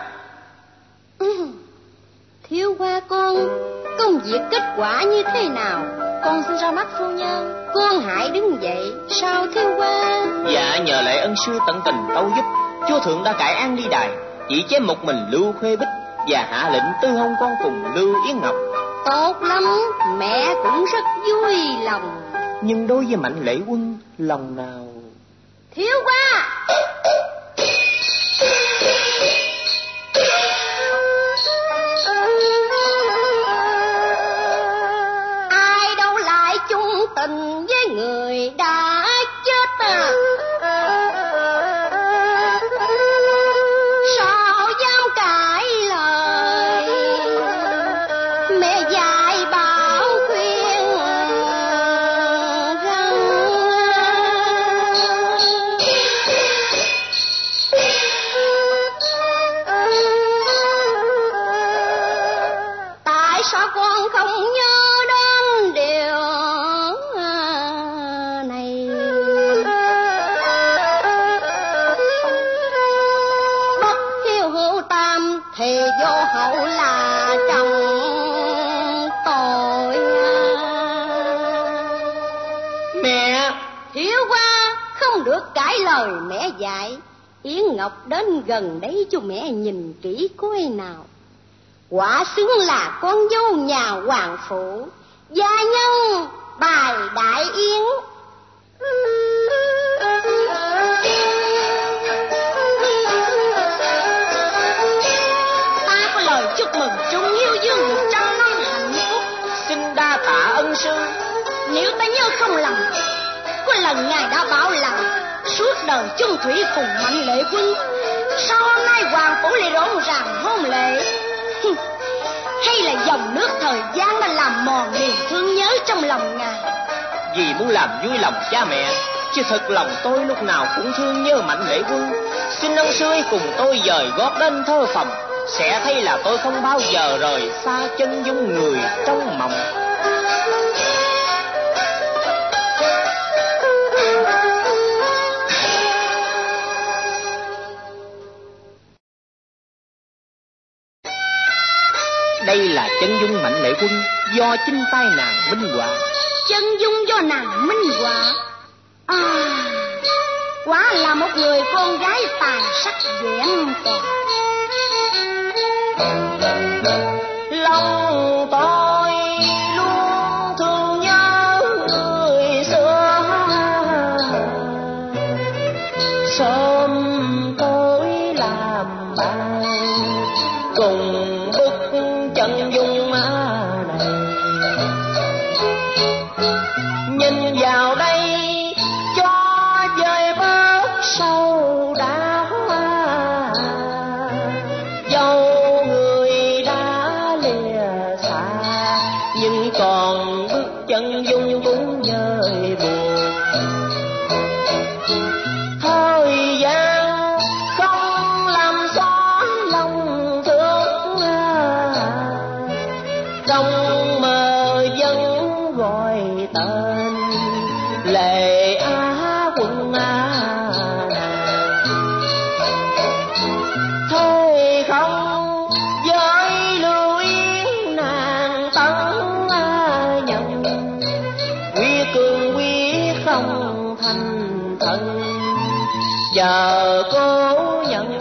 Thiếu qua con, công việc kết quả như thế nào? Con xin ra mắt phu nhân. Con hãy đứng dậy. Sao thiếu qua? Dạ nhờ Lệ ân sư tận tình tâu giúp, chúa thượng đã cải án ly đài, chỉ chế một mình Lưu Khuê Bích và hạ lệnh tư hôn con cùng Lưu Yến Ngọc. Tốt lắm, mẹ cũng rất vui lòng. Nhưng đối với Mạnh Lệ Quân, lòng nào? Thiếu qua! Ai đâu lại chung tình với người đã chết à? Sao dám cãi lời mẹ dạy bảo khuyên rằng tại sao con không nhớ đến điều này? Bất hiếu hữu tam thì vô hậu là chồng tội. Mẹ! Thiếu qua, không được cãi lời mẹ dạy. Yến Ngọc đến gần đấy cho mẹ nhìn kỹ coi nào. Quả xứng là con dâu nhà hoàng phụ, gia nhân bài đại yến. tạ ân sư. Nếu ta nhớ không lầm, có lần ngài đã bảo là suốt đời chung thủy cùng Mạnh Lệ Quân, sao hôm nay hoàng phủ lại rộn ràng hôn lễ? Hay là dòng nước thời gian đã làm mòn niềm thương nhớ trong lòng ngài? Vì muốn làm vui lòng cha mẹ, chứ thật lòng tôi lúc nào cũng thương nhớ Mạnh Lệ Quân. Xin ông sư cùng tôi dời gót đến thơ phòng, sẽ thấy là tôi không bao giờ rời xa chân dung người trong mộng. Đây là chân dung Mạnh Lệ Quân do chính tay nàng minh họa. Chân dung do nàng minh họa? Quả là một người con gái tài sắc vẹn toàn. Lòng tôi luôn thương nhớ người xưa, sớm tối làm bạn cùng bức chân dung này. Nhìn vào đây cho vơi bớt sâu đau, dẫu người đã lìa xa nhưng còn bức chân dung cũng vơi buồn. Thời gian không làm xóa lòng thương, trong mơ vẫn gọi tên Lệ Á Quân nàng. Thôi không với Lưu Yên nàng tấn nhận, quy cường quy không thành thân, giờ cố nhận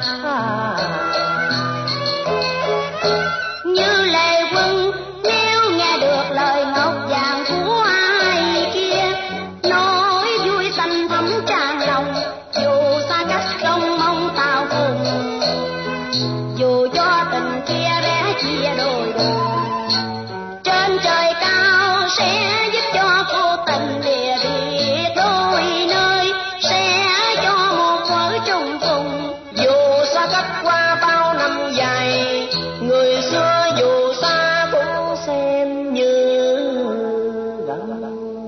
Như Lệ Quân nếu nghe được lời ngọc vàng của ai kia nói vui xanh thấm tràn lòng, dù xa cách không mong tao cùng, dù cho tình kia rẽ chia đôi đường, trên trời cao sẽ giúp cho cô tình lìa biệt đôi nơi, sẽ cho một vợ chung cùng. Dù xa cách qua bao năm dài, người xưa dù xa cũng xem như gần.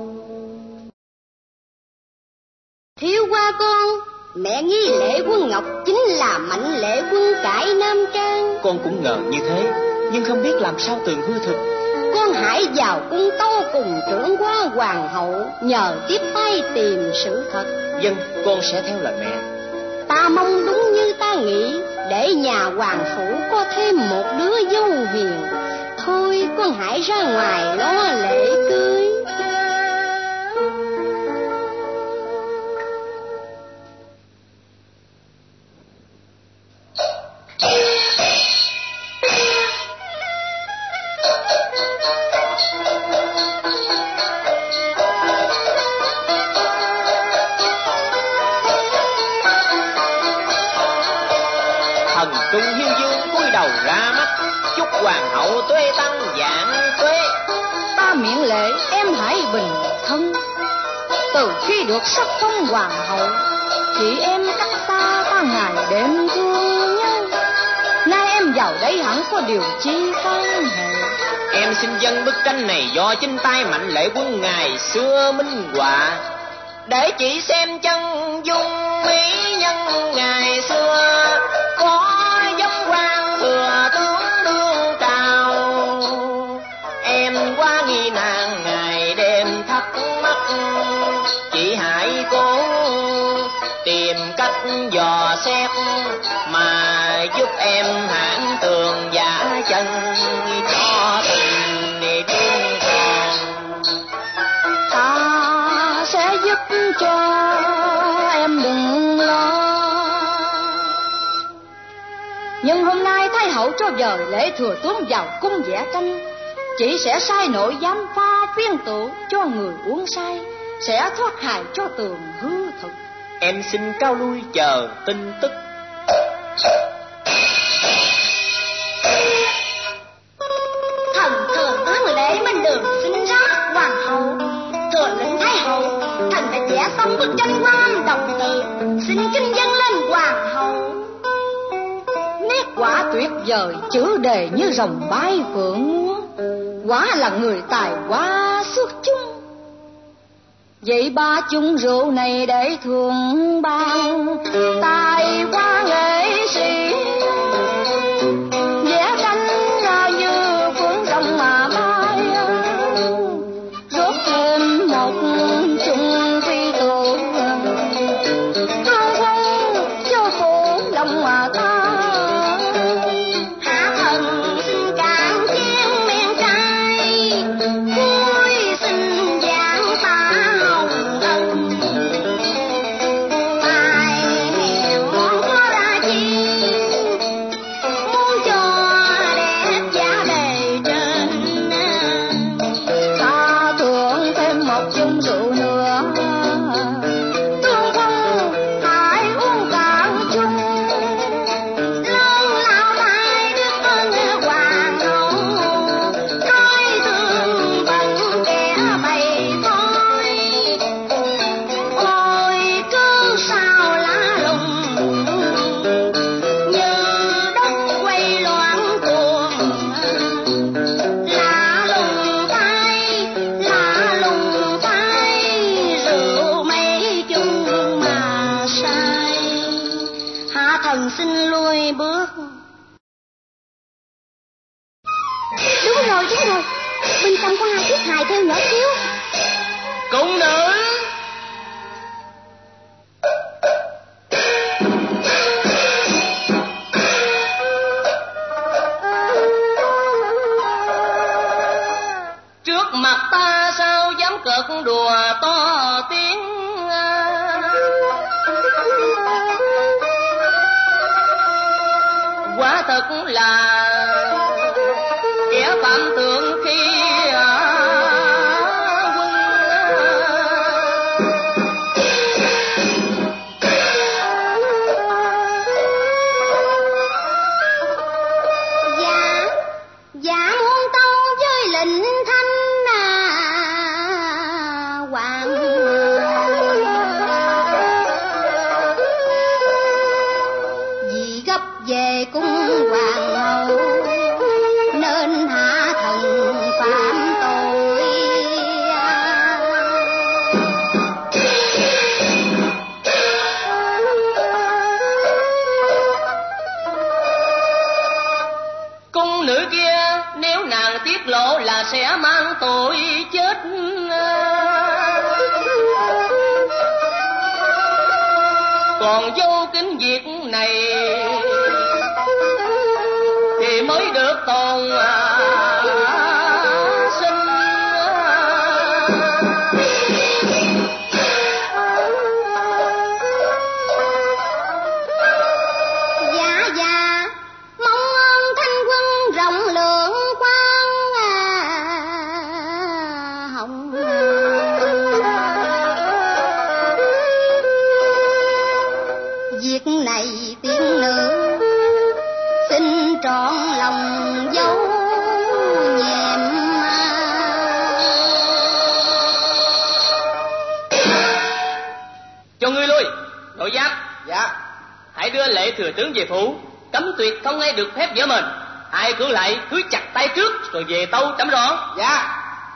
Thiếu qua con, mẹ nghi Lệ Quân Ngọc chính là Mạnh Lệ Quân cải Nam Trang. Con cũng ngờ như thế, nhưng không biết làm sao tường hư thực. Con hãy vào cung tâu cùng trưởng qua hoàng hậu, nhờ tiếp tay tìm sự thật. Vâng, con sẽ theo lời mẹ. Ta mong đúng như ta nghĩ, để nhà hoàng phủ có thêm một đứa dâu hiền. Thôi con hãy ra ngoài lo lễ cưới. Thần Trung Hiên Dương cúi đầu ra mắt, chúc hoàng hậu tuế tăng vạn tuế. Ta miễn lễ em hãy bình thân. Từ khi được sắc phong hoàng hậu, chị em cách xa ta ngày đêm thương nhau. Nay em vào đây hẳn có điều chi can hệ. Em xin dâng bức tranh này do chính tay Mạnh Lệ Quân ngày xưa minh họa, để chị xem chân dung mỹ nhân ngày xưa, có giống quan thừa tướng đương trào. Em quá nghi nàng ngày đêm thắc mắc, chị hãy cố tìm cách dò xét mà giúp em hãng tường giả chân cho tình đương còn. Ta sẽ giúp cho em đừng lo. Nhưng hôm nay Thái hậu cho dời lễ thừa tướng vào cung vẽ tranh, chị sẽ sai nội giám pha viên tụ cho người uống say, sẽ thoát hại cho tường hư thực. Em xin cao lui chờ tin tức. Thần thừa tướng Lễ Minh Đường sinh ra bức tranh quan đồng tử, xin kính dâng lên hoàng hậu. Nét quả tuyệt vời, chữ đề như rồng bay phượng múa, quả là người tài quá xuất chúng. Vậy ba chung rượu này để thường ban tài hoa nghệ sĩ, vẽ tranh như cuốn rồng mà bay, rốt thêm một chung phi tượng, thương quân cho khổ lòng mà ta. Hạ thần xin cạn chén men trai, vui xin giảng ta hồng ân. Tài hèo có ra chi, muốn cho đẹp giá bề trên. Ta thưởng thêm một chung rượu nữa, Thương quân hãy uống cạn chung, lớn lao thái đức ơn hoàng hậu, coi thường bận kẻ bày thôi. Ôi cứ sao lá lùng, như đất quay loạn cuồng. Lá lùng phai, rượu mấy chung mà say. Hạ thần xin lui bước. Đúng rồi, bên trong có hai chiếc hài theo nhỏ xíu. Cung nữ, Trước mặt ta sao dám cợt đùa to tiếng, quả thật là kẻ phạm thượng khi quân. Dạ muôn tâu với lệnh thanh hoàng. Vì gấp về cung hoàng hậu, nên hạ thần phạm tội. Cung nữ kia nếu nàng tiết lộ là sẽ mang tội chết. Còn vô kính việc này thì mới được tồn sinh. Dạ, mong ơn thanh quân rộng lượng quan hồng. Việc này tiên nữ xin trọn lòng dấu nhẹm. Cho ngươi lui, nội giáp. Dạ. Hãy đưa lệ thừa tướng về phủ, cấm tuyệt không ai được phép giở mình. Ai cưỡng lại cưới chặt tay trước rồi về tâu chấm rõ. Dạ.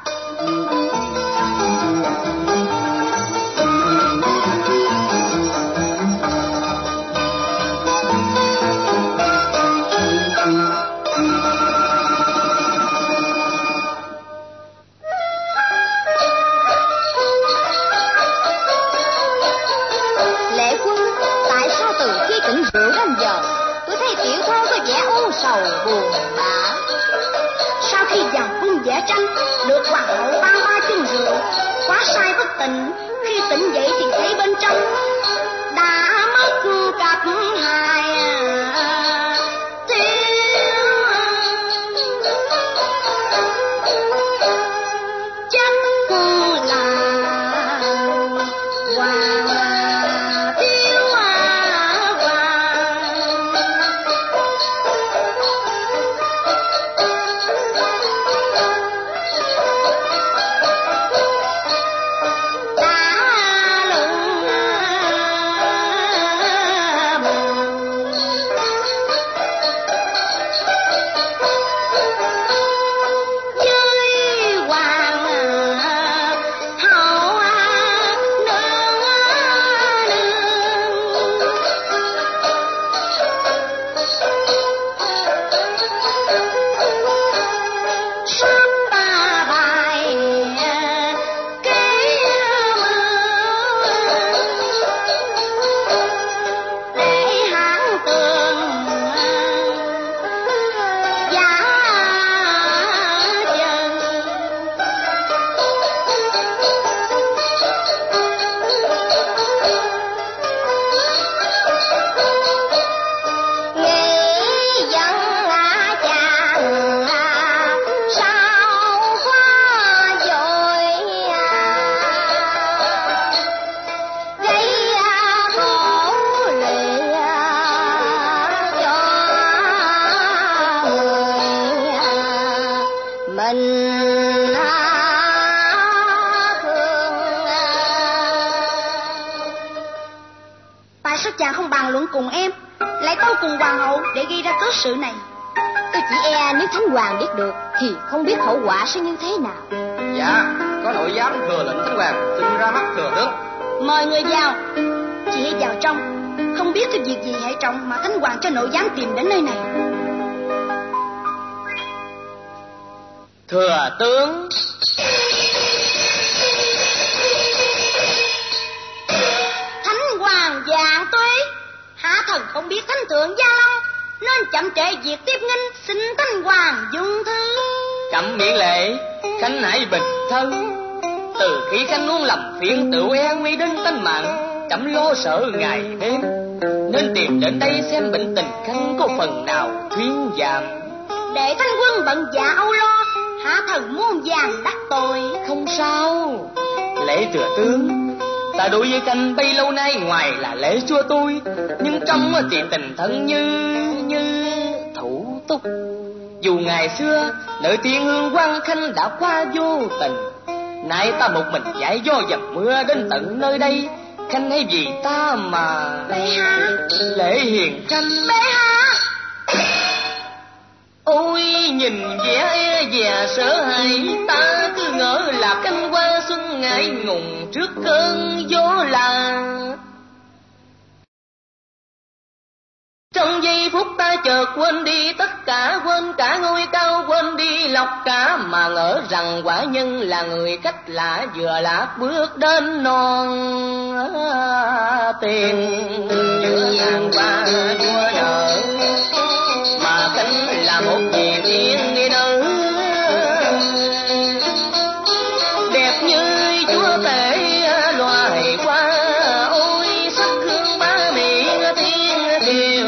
Lệ quân, tại sao từ khi tỉnh rượu đến giờ tôi thấy tiểu thơ có vẻ u sầu buồn bã? Sau khi vào cung vẽ tranh, được hoàng hậu ban ba chung rượu, quá say bất tỉnh. Khi tỉnh dậy thì thấy bên trong đã mất cặp hài thiếu. Chắc là hoàng thiếu đã lùng chàng không bàn luận cùng em, lại tâu cùng hoàng hậu để gây ra cớ sự này? Tôi chỉ e nếu Thánh Hoàng biết được thì không biết hậu quả sẽ như thế nào. Dạ, có nội giám thừa lệnh Thánh Hoàng xin ra mắt thừa tướng. Mời người vào. Chị hãy vào trong. Không biết cái việc gì hệ trọng mà Thánh Hoàng cho nội giám tìm đến nơi này. Thừa tướng. Thánh Hoàng vạn tuế. Hạ thần không biết thánh thượng Gia Long nên chậm trễ việc tiếp nghinh, xin Thánh Hoàng dung thứ. Cấm miễn lệ, Khanh hãy bình thân. Từ khi Khanh muốn làm phiền tự e nguy đến tính mạng, Cấm lo sợ ngày đêm nên tìm đến đây xem bệnh tình Khanh có phần nào thuyên giảm. Để Thánh quân bận dạ âu lo, hạ thần muôn vàng đắc tội. Không sao, lễ thừa tướng, ta đối với Khanh bấy lâu nay ngoài là lễ xua tôi, nhưng trong thì tình thân như thủ túc. Dù ngày xưa nợ tiên hương quan Khanh đã qua vô tình, nay ta một mình giải do dầm mưa đến tận nơi đây, Khanh hay vì ta mà bệ hạ. Lễ hiền Khanh. Bệ hạ. Ôi nhìn vẻ e dè sợ hãi, ta cứ ngỡ là canh hoa xuân ngại ngùng trước cơn gió là. Trong giây phút ta chợt quên đi tất cả, quên cả ngôi cao, quên đi lộc cả, mà ngỡ rằng quả nhân là người khách lạ vừa lạc bước đến non tiền giữa ngàn hoa đua nở, mà cánh là một vị tiên nữ đẹp như chúa tể loài hoa. Ôi sắc hương ba miệng thiên kiều,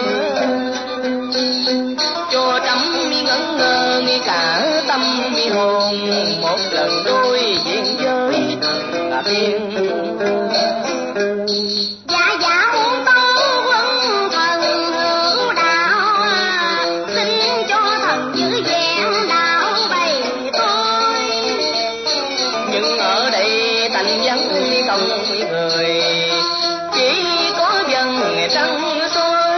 cho trăm ngẩn ngơ cả tâm hồn, một lần đôi diện với là tiên. Dạ dạ muôn tâu quân thần hữu đạo, xin cho thần giữ vẹn đạo bày tôi. Nhưng ở đây thành vắng không người, chỉ có vầng trăng soi,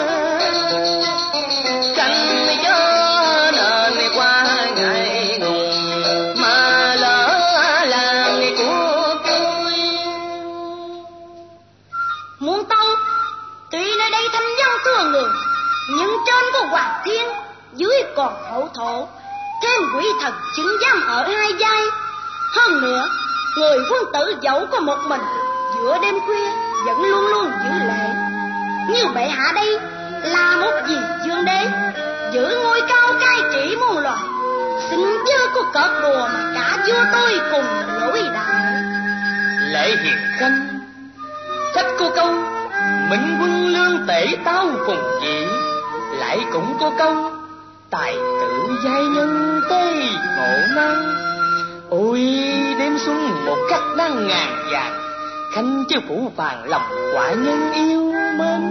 canh gió nên qua ngày ngùng, mà lỡ làng của tôi. Muôn tâu, tuy nơi đây thanh vắng thưa người, nhưng trên có hoàng thiên, dưới còn hậu thổ, thêm quỷ thần chứng giam ở hai vai. Hơn nữa, người quân tử dẫu có một mình, giữa đêm khuya vẫn luôn luôn giữ lệ. Như bệ hạ đây là một vị dương đế, giữ ngôi cao cai trị muôn loài, xin chớ có cợt đùa mà cả vua tôi cùng lỗi đại. Lễ hiền Khanh, sách có câu minh quân lương tể tao cùng dị, lại cũng có câu tài tử giai nhân tế ngộ năng. Ôi đêm xuân một khắc đang ngàn vàng, Khanh chứ phủ vàng lòng quả nhân yêu mến.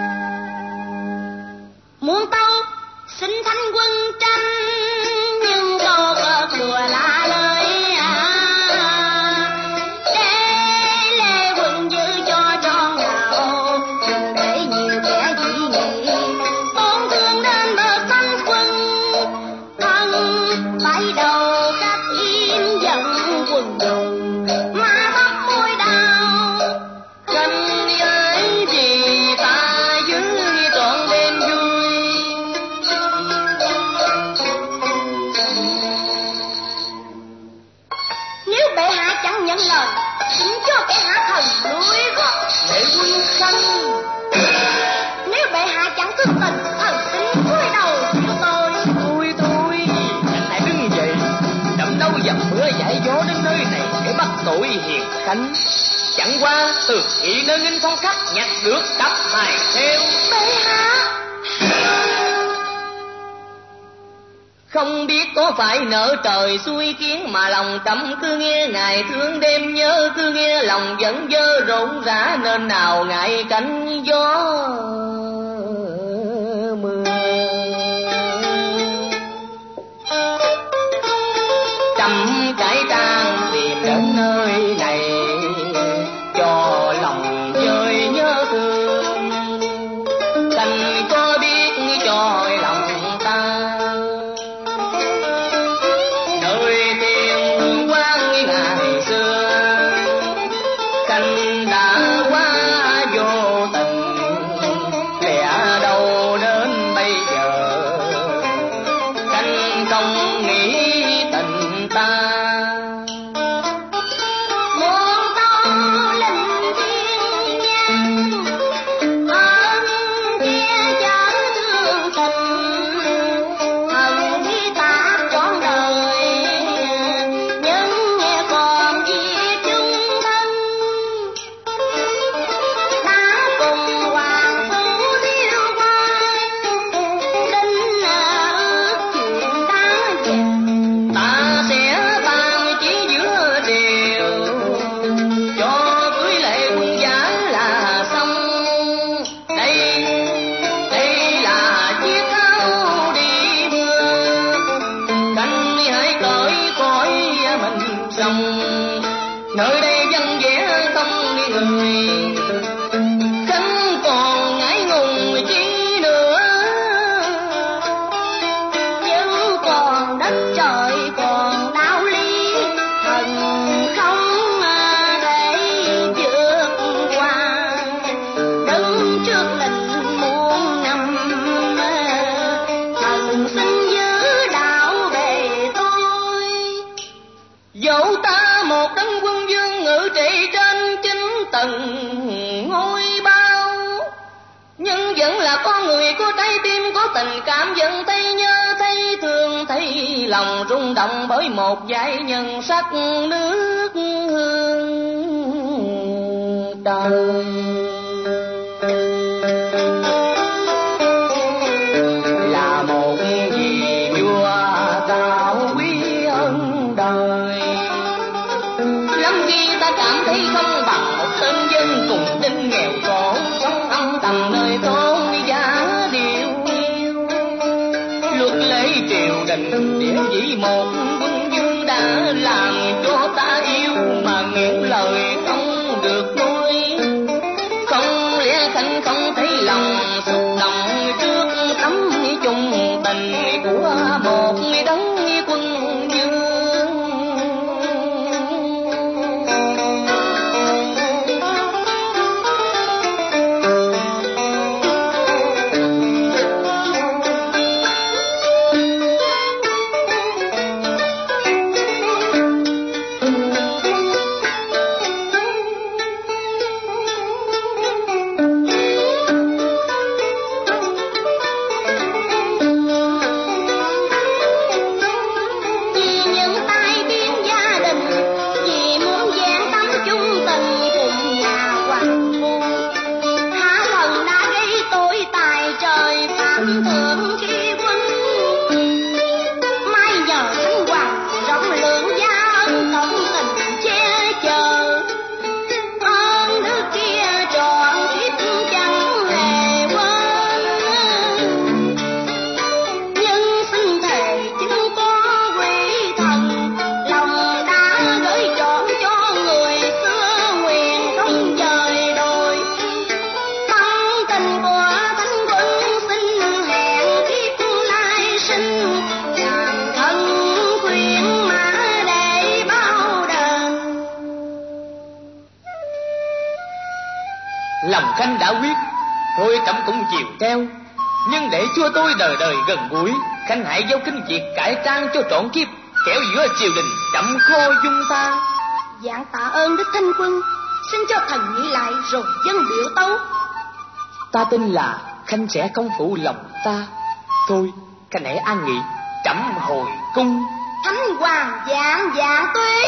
Muôn tâu xin thánh quân tranh, nhưng câu cợt đùa là lời để lê quân giữ cho tròn đạo, đừng để nhiều kẻ dị nghị tổn thương đến bậc thánh quân. Thân bay đầu khắp im giận quần hùng, mà thấp môi đau. Khanh ơi vì ta giữ trọn đêm vui, nếu bệ hạ chẳng nhận lời, xin cho kẻ hạ thần lùi gót. lễ quân Khanh. Nếu bệ hạ chẳng thức tình, thần xin cúi đầu chịu tôi. Thôi, anh hãy đứng dậy, đậm đâu dầm mưa giải gió đến nơi này để bắt tội hiền Khanh. Chẳng qua từ khi nơi nghinh phong khách nhặt được cặp hài theo. Bệ hạ. Không biết có phải nợ trời xui khiến mà lòng Trẫm cứ nghe ngày thương đêm nhớ, cứ nghe lòng vẫn dơ rộn rã, nên nào ngại cánh gió mưa. Trẫm cải trang tìm đến nơi này, cho lòng vơi nhớ thương. nơi đây dân dễ không đi người, không còn ngại ngùng chi nữa. Nhưng còn đất trời còn đạo lý, thần không thể vượt qua. Đứng trước lệnh muôn năm, thần xin giữ đạo về tôi. Dẫu ta một đấng quân vương ngự trị trên 9 tầng ngôi bao, nhưng vẫn là con người có trái tim có tình cảm, vẫn thấy nhớ thấy thương, thấy lòng rung động bởi một vài nhân sắc nước hương trời. Là một vị vua cao quý ân đời, lắm khi ta cảm thấy không bằng một tên dân cùng đinh nghèo khổ, sống âm thầm nơi thôn giá điều yêu. Luật lệ triều đình địa vị một quân vương đã làm cho ta yêu mà nghiện lời không được nuôi. Không lẽ khanh không thấy lòng xúc động trước tấm chung tình của một đấng quân vương? Lòng khanh đã quyết, thôi trẫm cũng chiều theo. Nhưng để cho tôi đời đời gần gũi, khanh hãy giao kinh việc cải trang cho trọn kiếp, kẻo giữa triều đình trẫm khó dung ta. Dạng tạ ơn đức Thanh Quân, xin cho thần nghĩ lại rồi dân biểu tấu. Ta tin là khanh sẽ không phụ lòng ta. Thôi khanh hãy an nghỉ, trẫm hồi cung. Thánh hoàng dạng dạng tuế.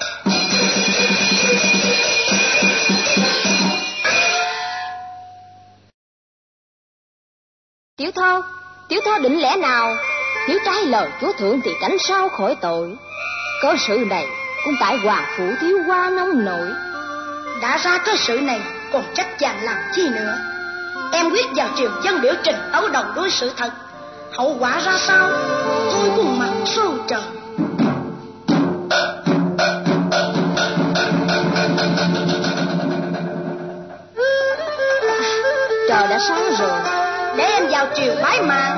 Tiểu thơ định lẽ nào? Nếu trái lời chúa thượng thì tránh sao khỏi tội. Có sự này cũng tại hoàng phủ thiếu hoa nông nổi. Đã ra có sự này còn trách chàng làm chi nữa? Em quyết vào triều dân biểu trình tấu đầu đối sự thật. Hậu quả ra sao thôi cùng mặt sâu trời. Trời đã sáng rồi, để em vào triều bái màng.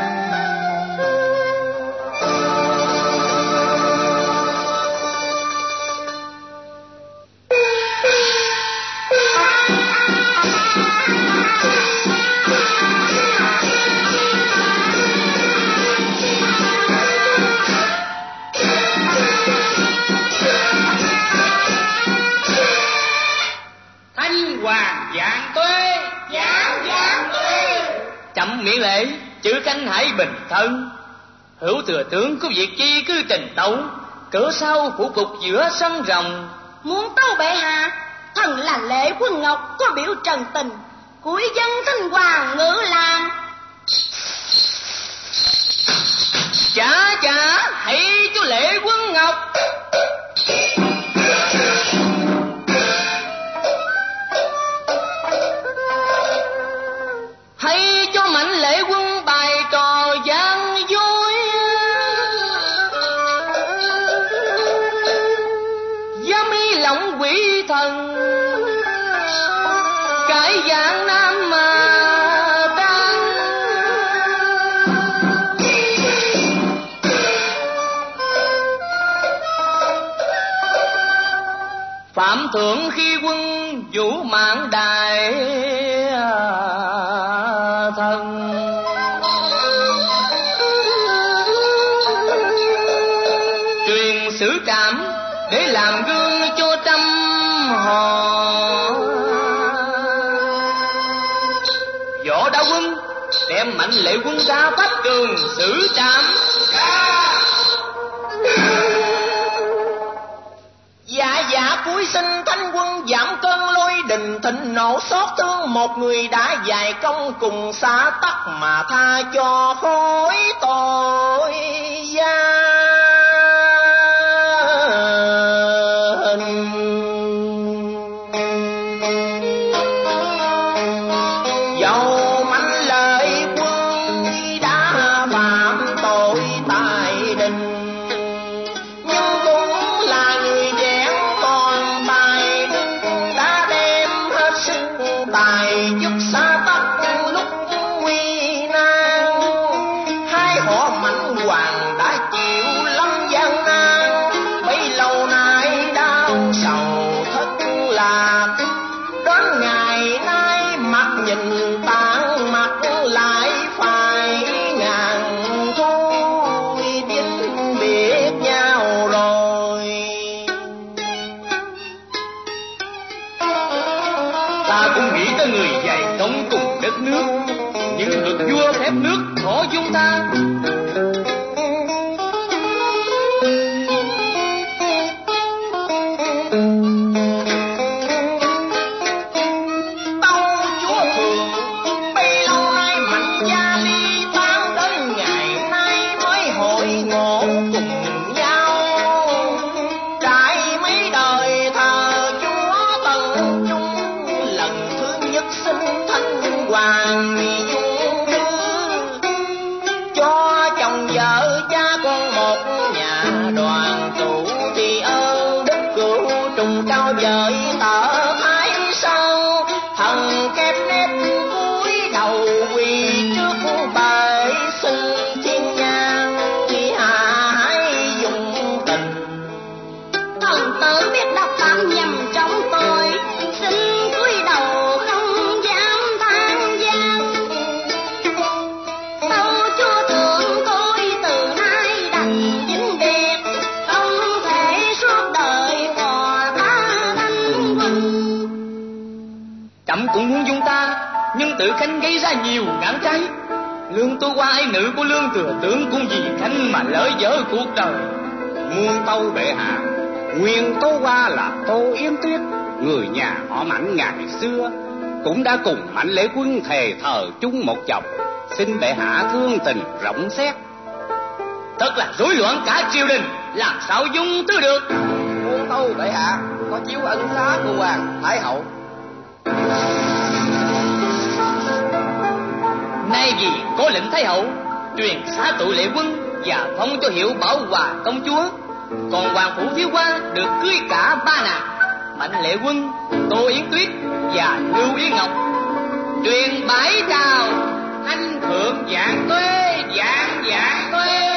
Thanh hoàng vạn tuế. Vạn tuế. Chậm miễn lễ, chữ khanh hãy bình thân. Hữu thừa tướng có việc chi cứ trình tấu, cỡ sau phủ cục giữa sân rồng. Muốn tâu bệ hạ, thần là Lệ Quân Ngọc có biểu trần tình, cuối dân Thanh hoàng ngữ làm. Chả hãy cho Lệ Quân Ngọc. Hãy cho Mạnh Lệ Quân bài trò gian dối, dám ý lòng quý thần cái dạng nam mà trăng. Phạm thượng khi quân vũ mạng đại thần, truyền sử trảm để làm gương cho trăm họ. Võ Đa Quân đem Mạnh Lệ Quân ra bắt Trường xử trảm. Dạ dạ cuối sinh Thanh Quân giảm cơn lôi đình thịnh nổ xót thương một người đã dày công cùng xã tắc mà tha cho khối tội gia. Dầu Mạnh Lệ Quân đã phạm tội tại đình, nhưng cũng là người vẹn còn tài, đã đem hết sức tài giúp xã tắc lúc nguy nan. Hai họ Mạnh Hoàng đã chịu lắm gian nan, bấy lâu nay đau sầu thất lạc. Đến ngày nay mặt nhìn tàn mặt lại phải ngàn thu vĩnh biệt nhau rồi. Ta cũng nghĩ tới người dày công cùng đất nước, nhưng luật vua phép nước khó dung ta. Tâu chúa thượng bấy lâu nay Mạnh gia ly tan, đến ngày nay mới hội ngộ cùng nhau. Trải mấy đời thờ chúa tận trung, lần thứ nhất sinh Thanh Hoàng dung thứ, cho chồng vợ cha con một nhà đoàn tụ. Thì ơn đức cửu trùng cao vời tở thái sau, thần kép nếp cúi đầu quỳ trước bệ xin thiên nhang. Hãy dùng tình Thần tử biết đọc phạm nhầm trong tôi, xin cúi đầu không dám than gian. Tâu chúa thượng tôi từ nay đành vĩnh biệt, không thể suốt đời phò ta Thanh Quân. Trẫm cũng muốn dung ta, nhưng tự Khanh gây ra nhiều ngã trái. Lương Tô Hoa ái nữ của Lương Thừa Tướng cũng vì Khanh mà lỡ dở cuộc đời. Muôn tâu bệ hạ, nguyên Tô Hoa là Tô Yến Tuyết, người nhà họ Mạnh ngày xưa, cũng đã cùng Mạnh Lệ Quân thề thờ chung một chồng. Xin bệ hạ thương tình rộng xét. Thật là rối loạn cả triều đình, làm sao dung thứ được. Muôn tâu bệ hạ, có chiếu ân xá của hoàng thái hậu. Nay vì có lệnh thái hậu truyền xá tội Lệ Quân và phong cho hiệu Bảo Hòa công chúa, còn hoàng phủ Thiếu Hoa được cưới cả ba nàng: Mạnh Lệ Quân, Tô Yến Tuyết và Lưu Yến Ngọc. Truyền bái chào Thanh thượng vạn tuế, vạn vạn tuế.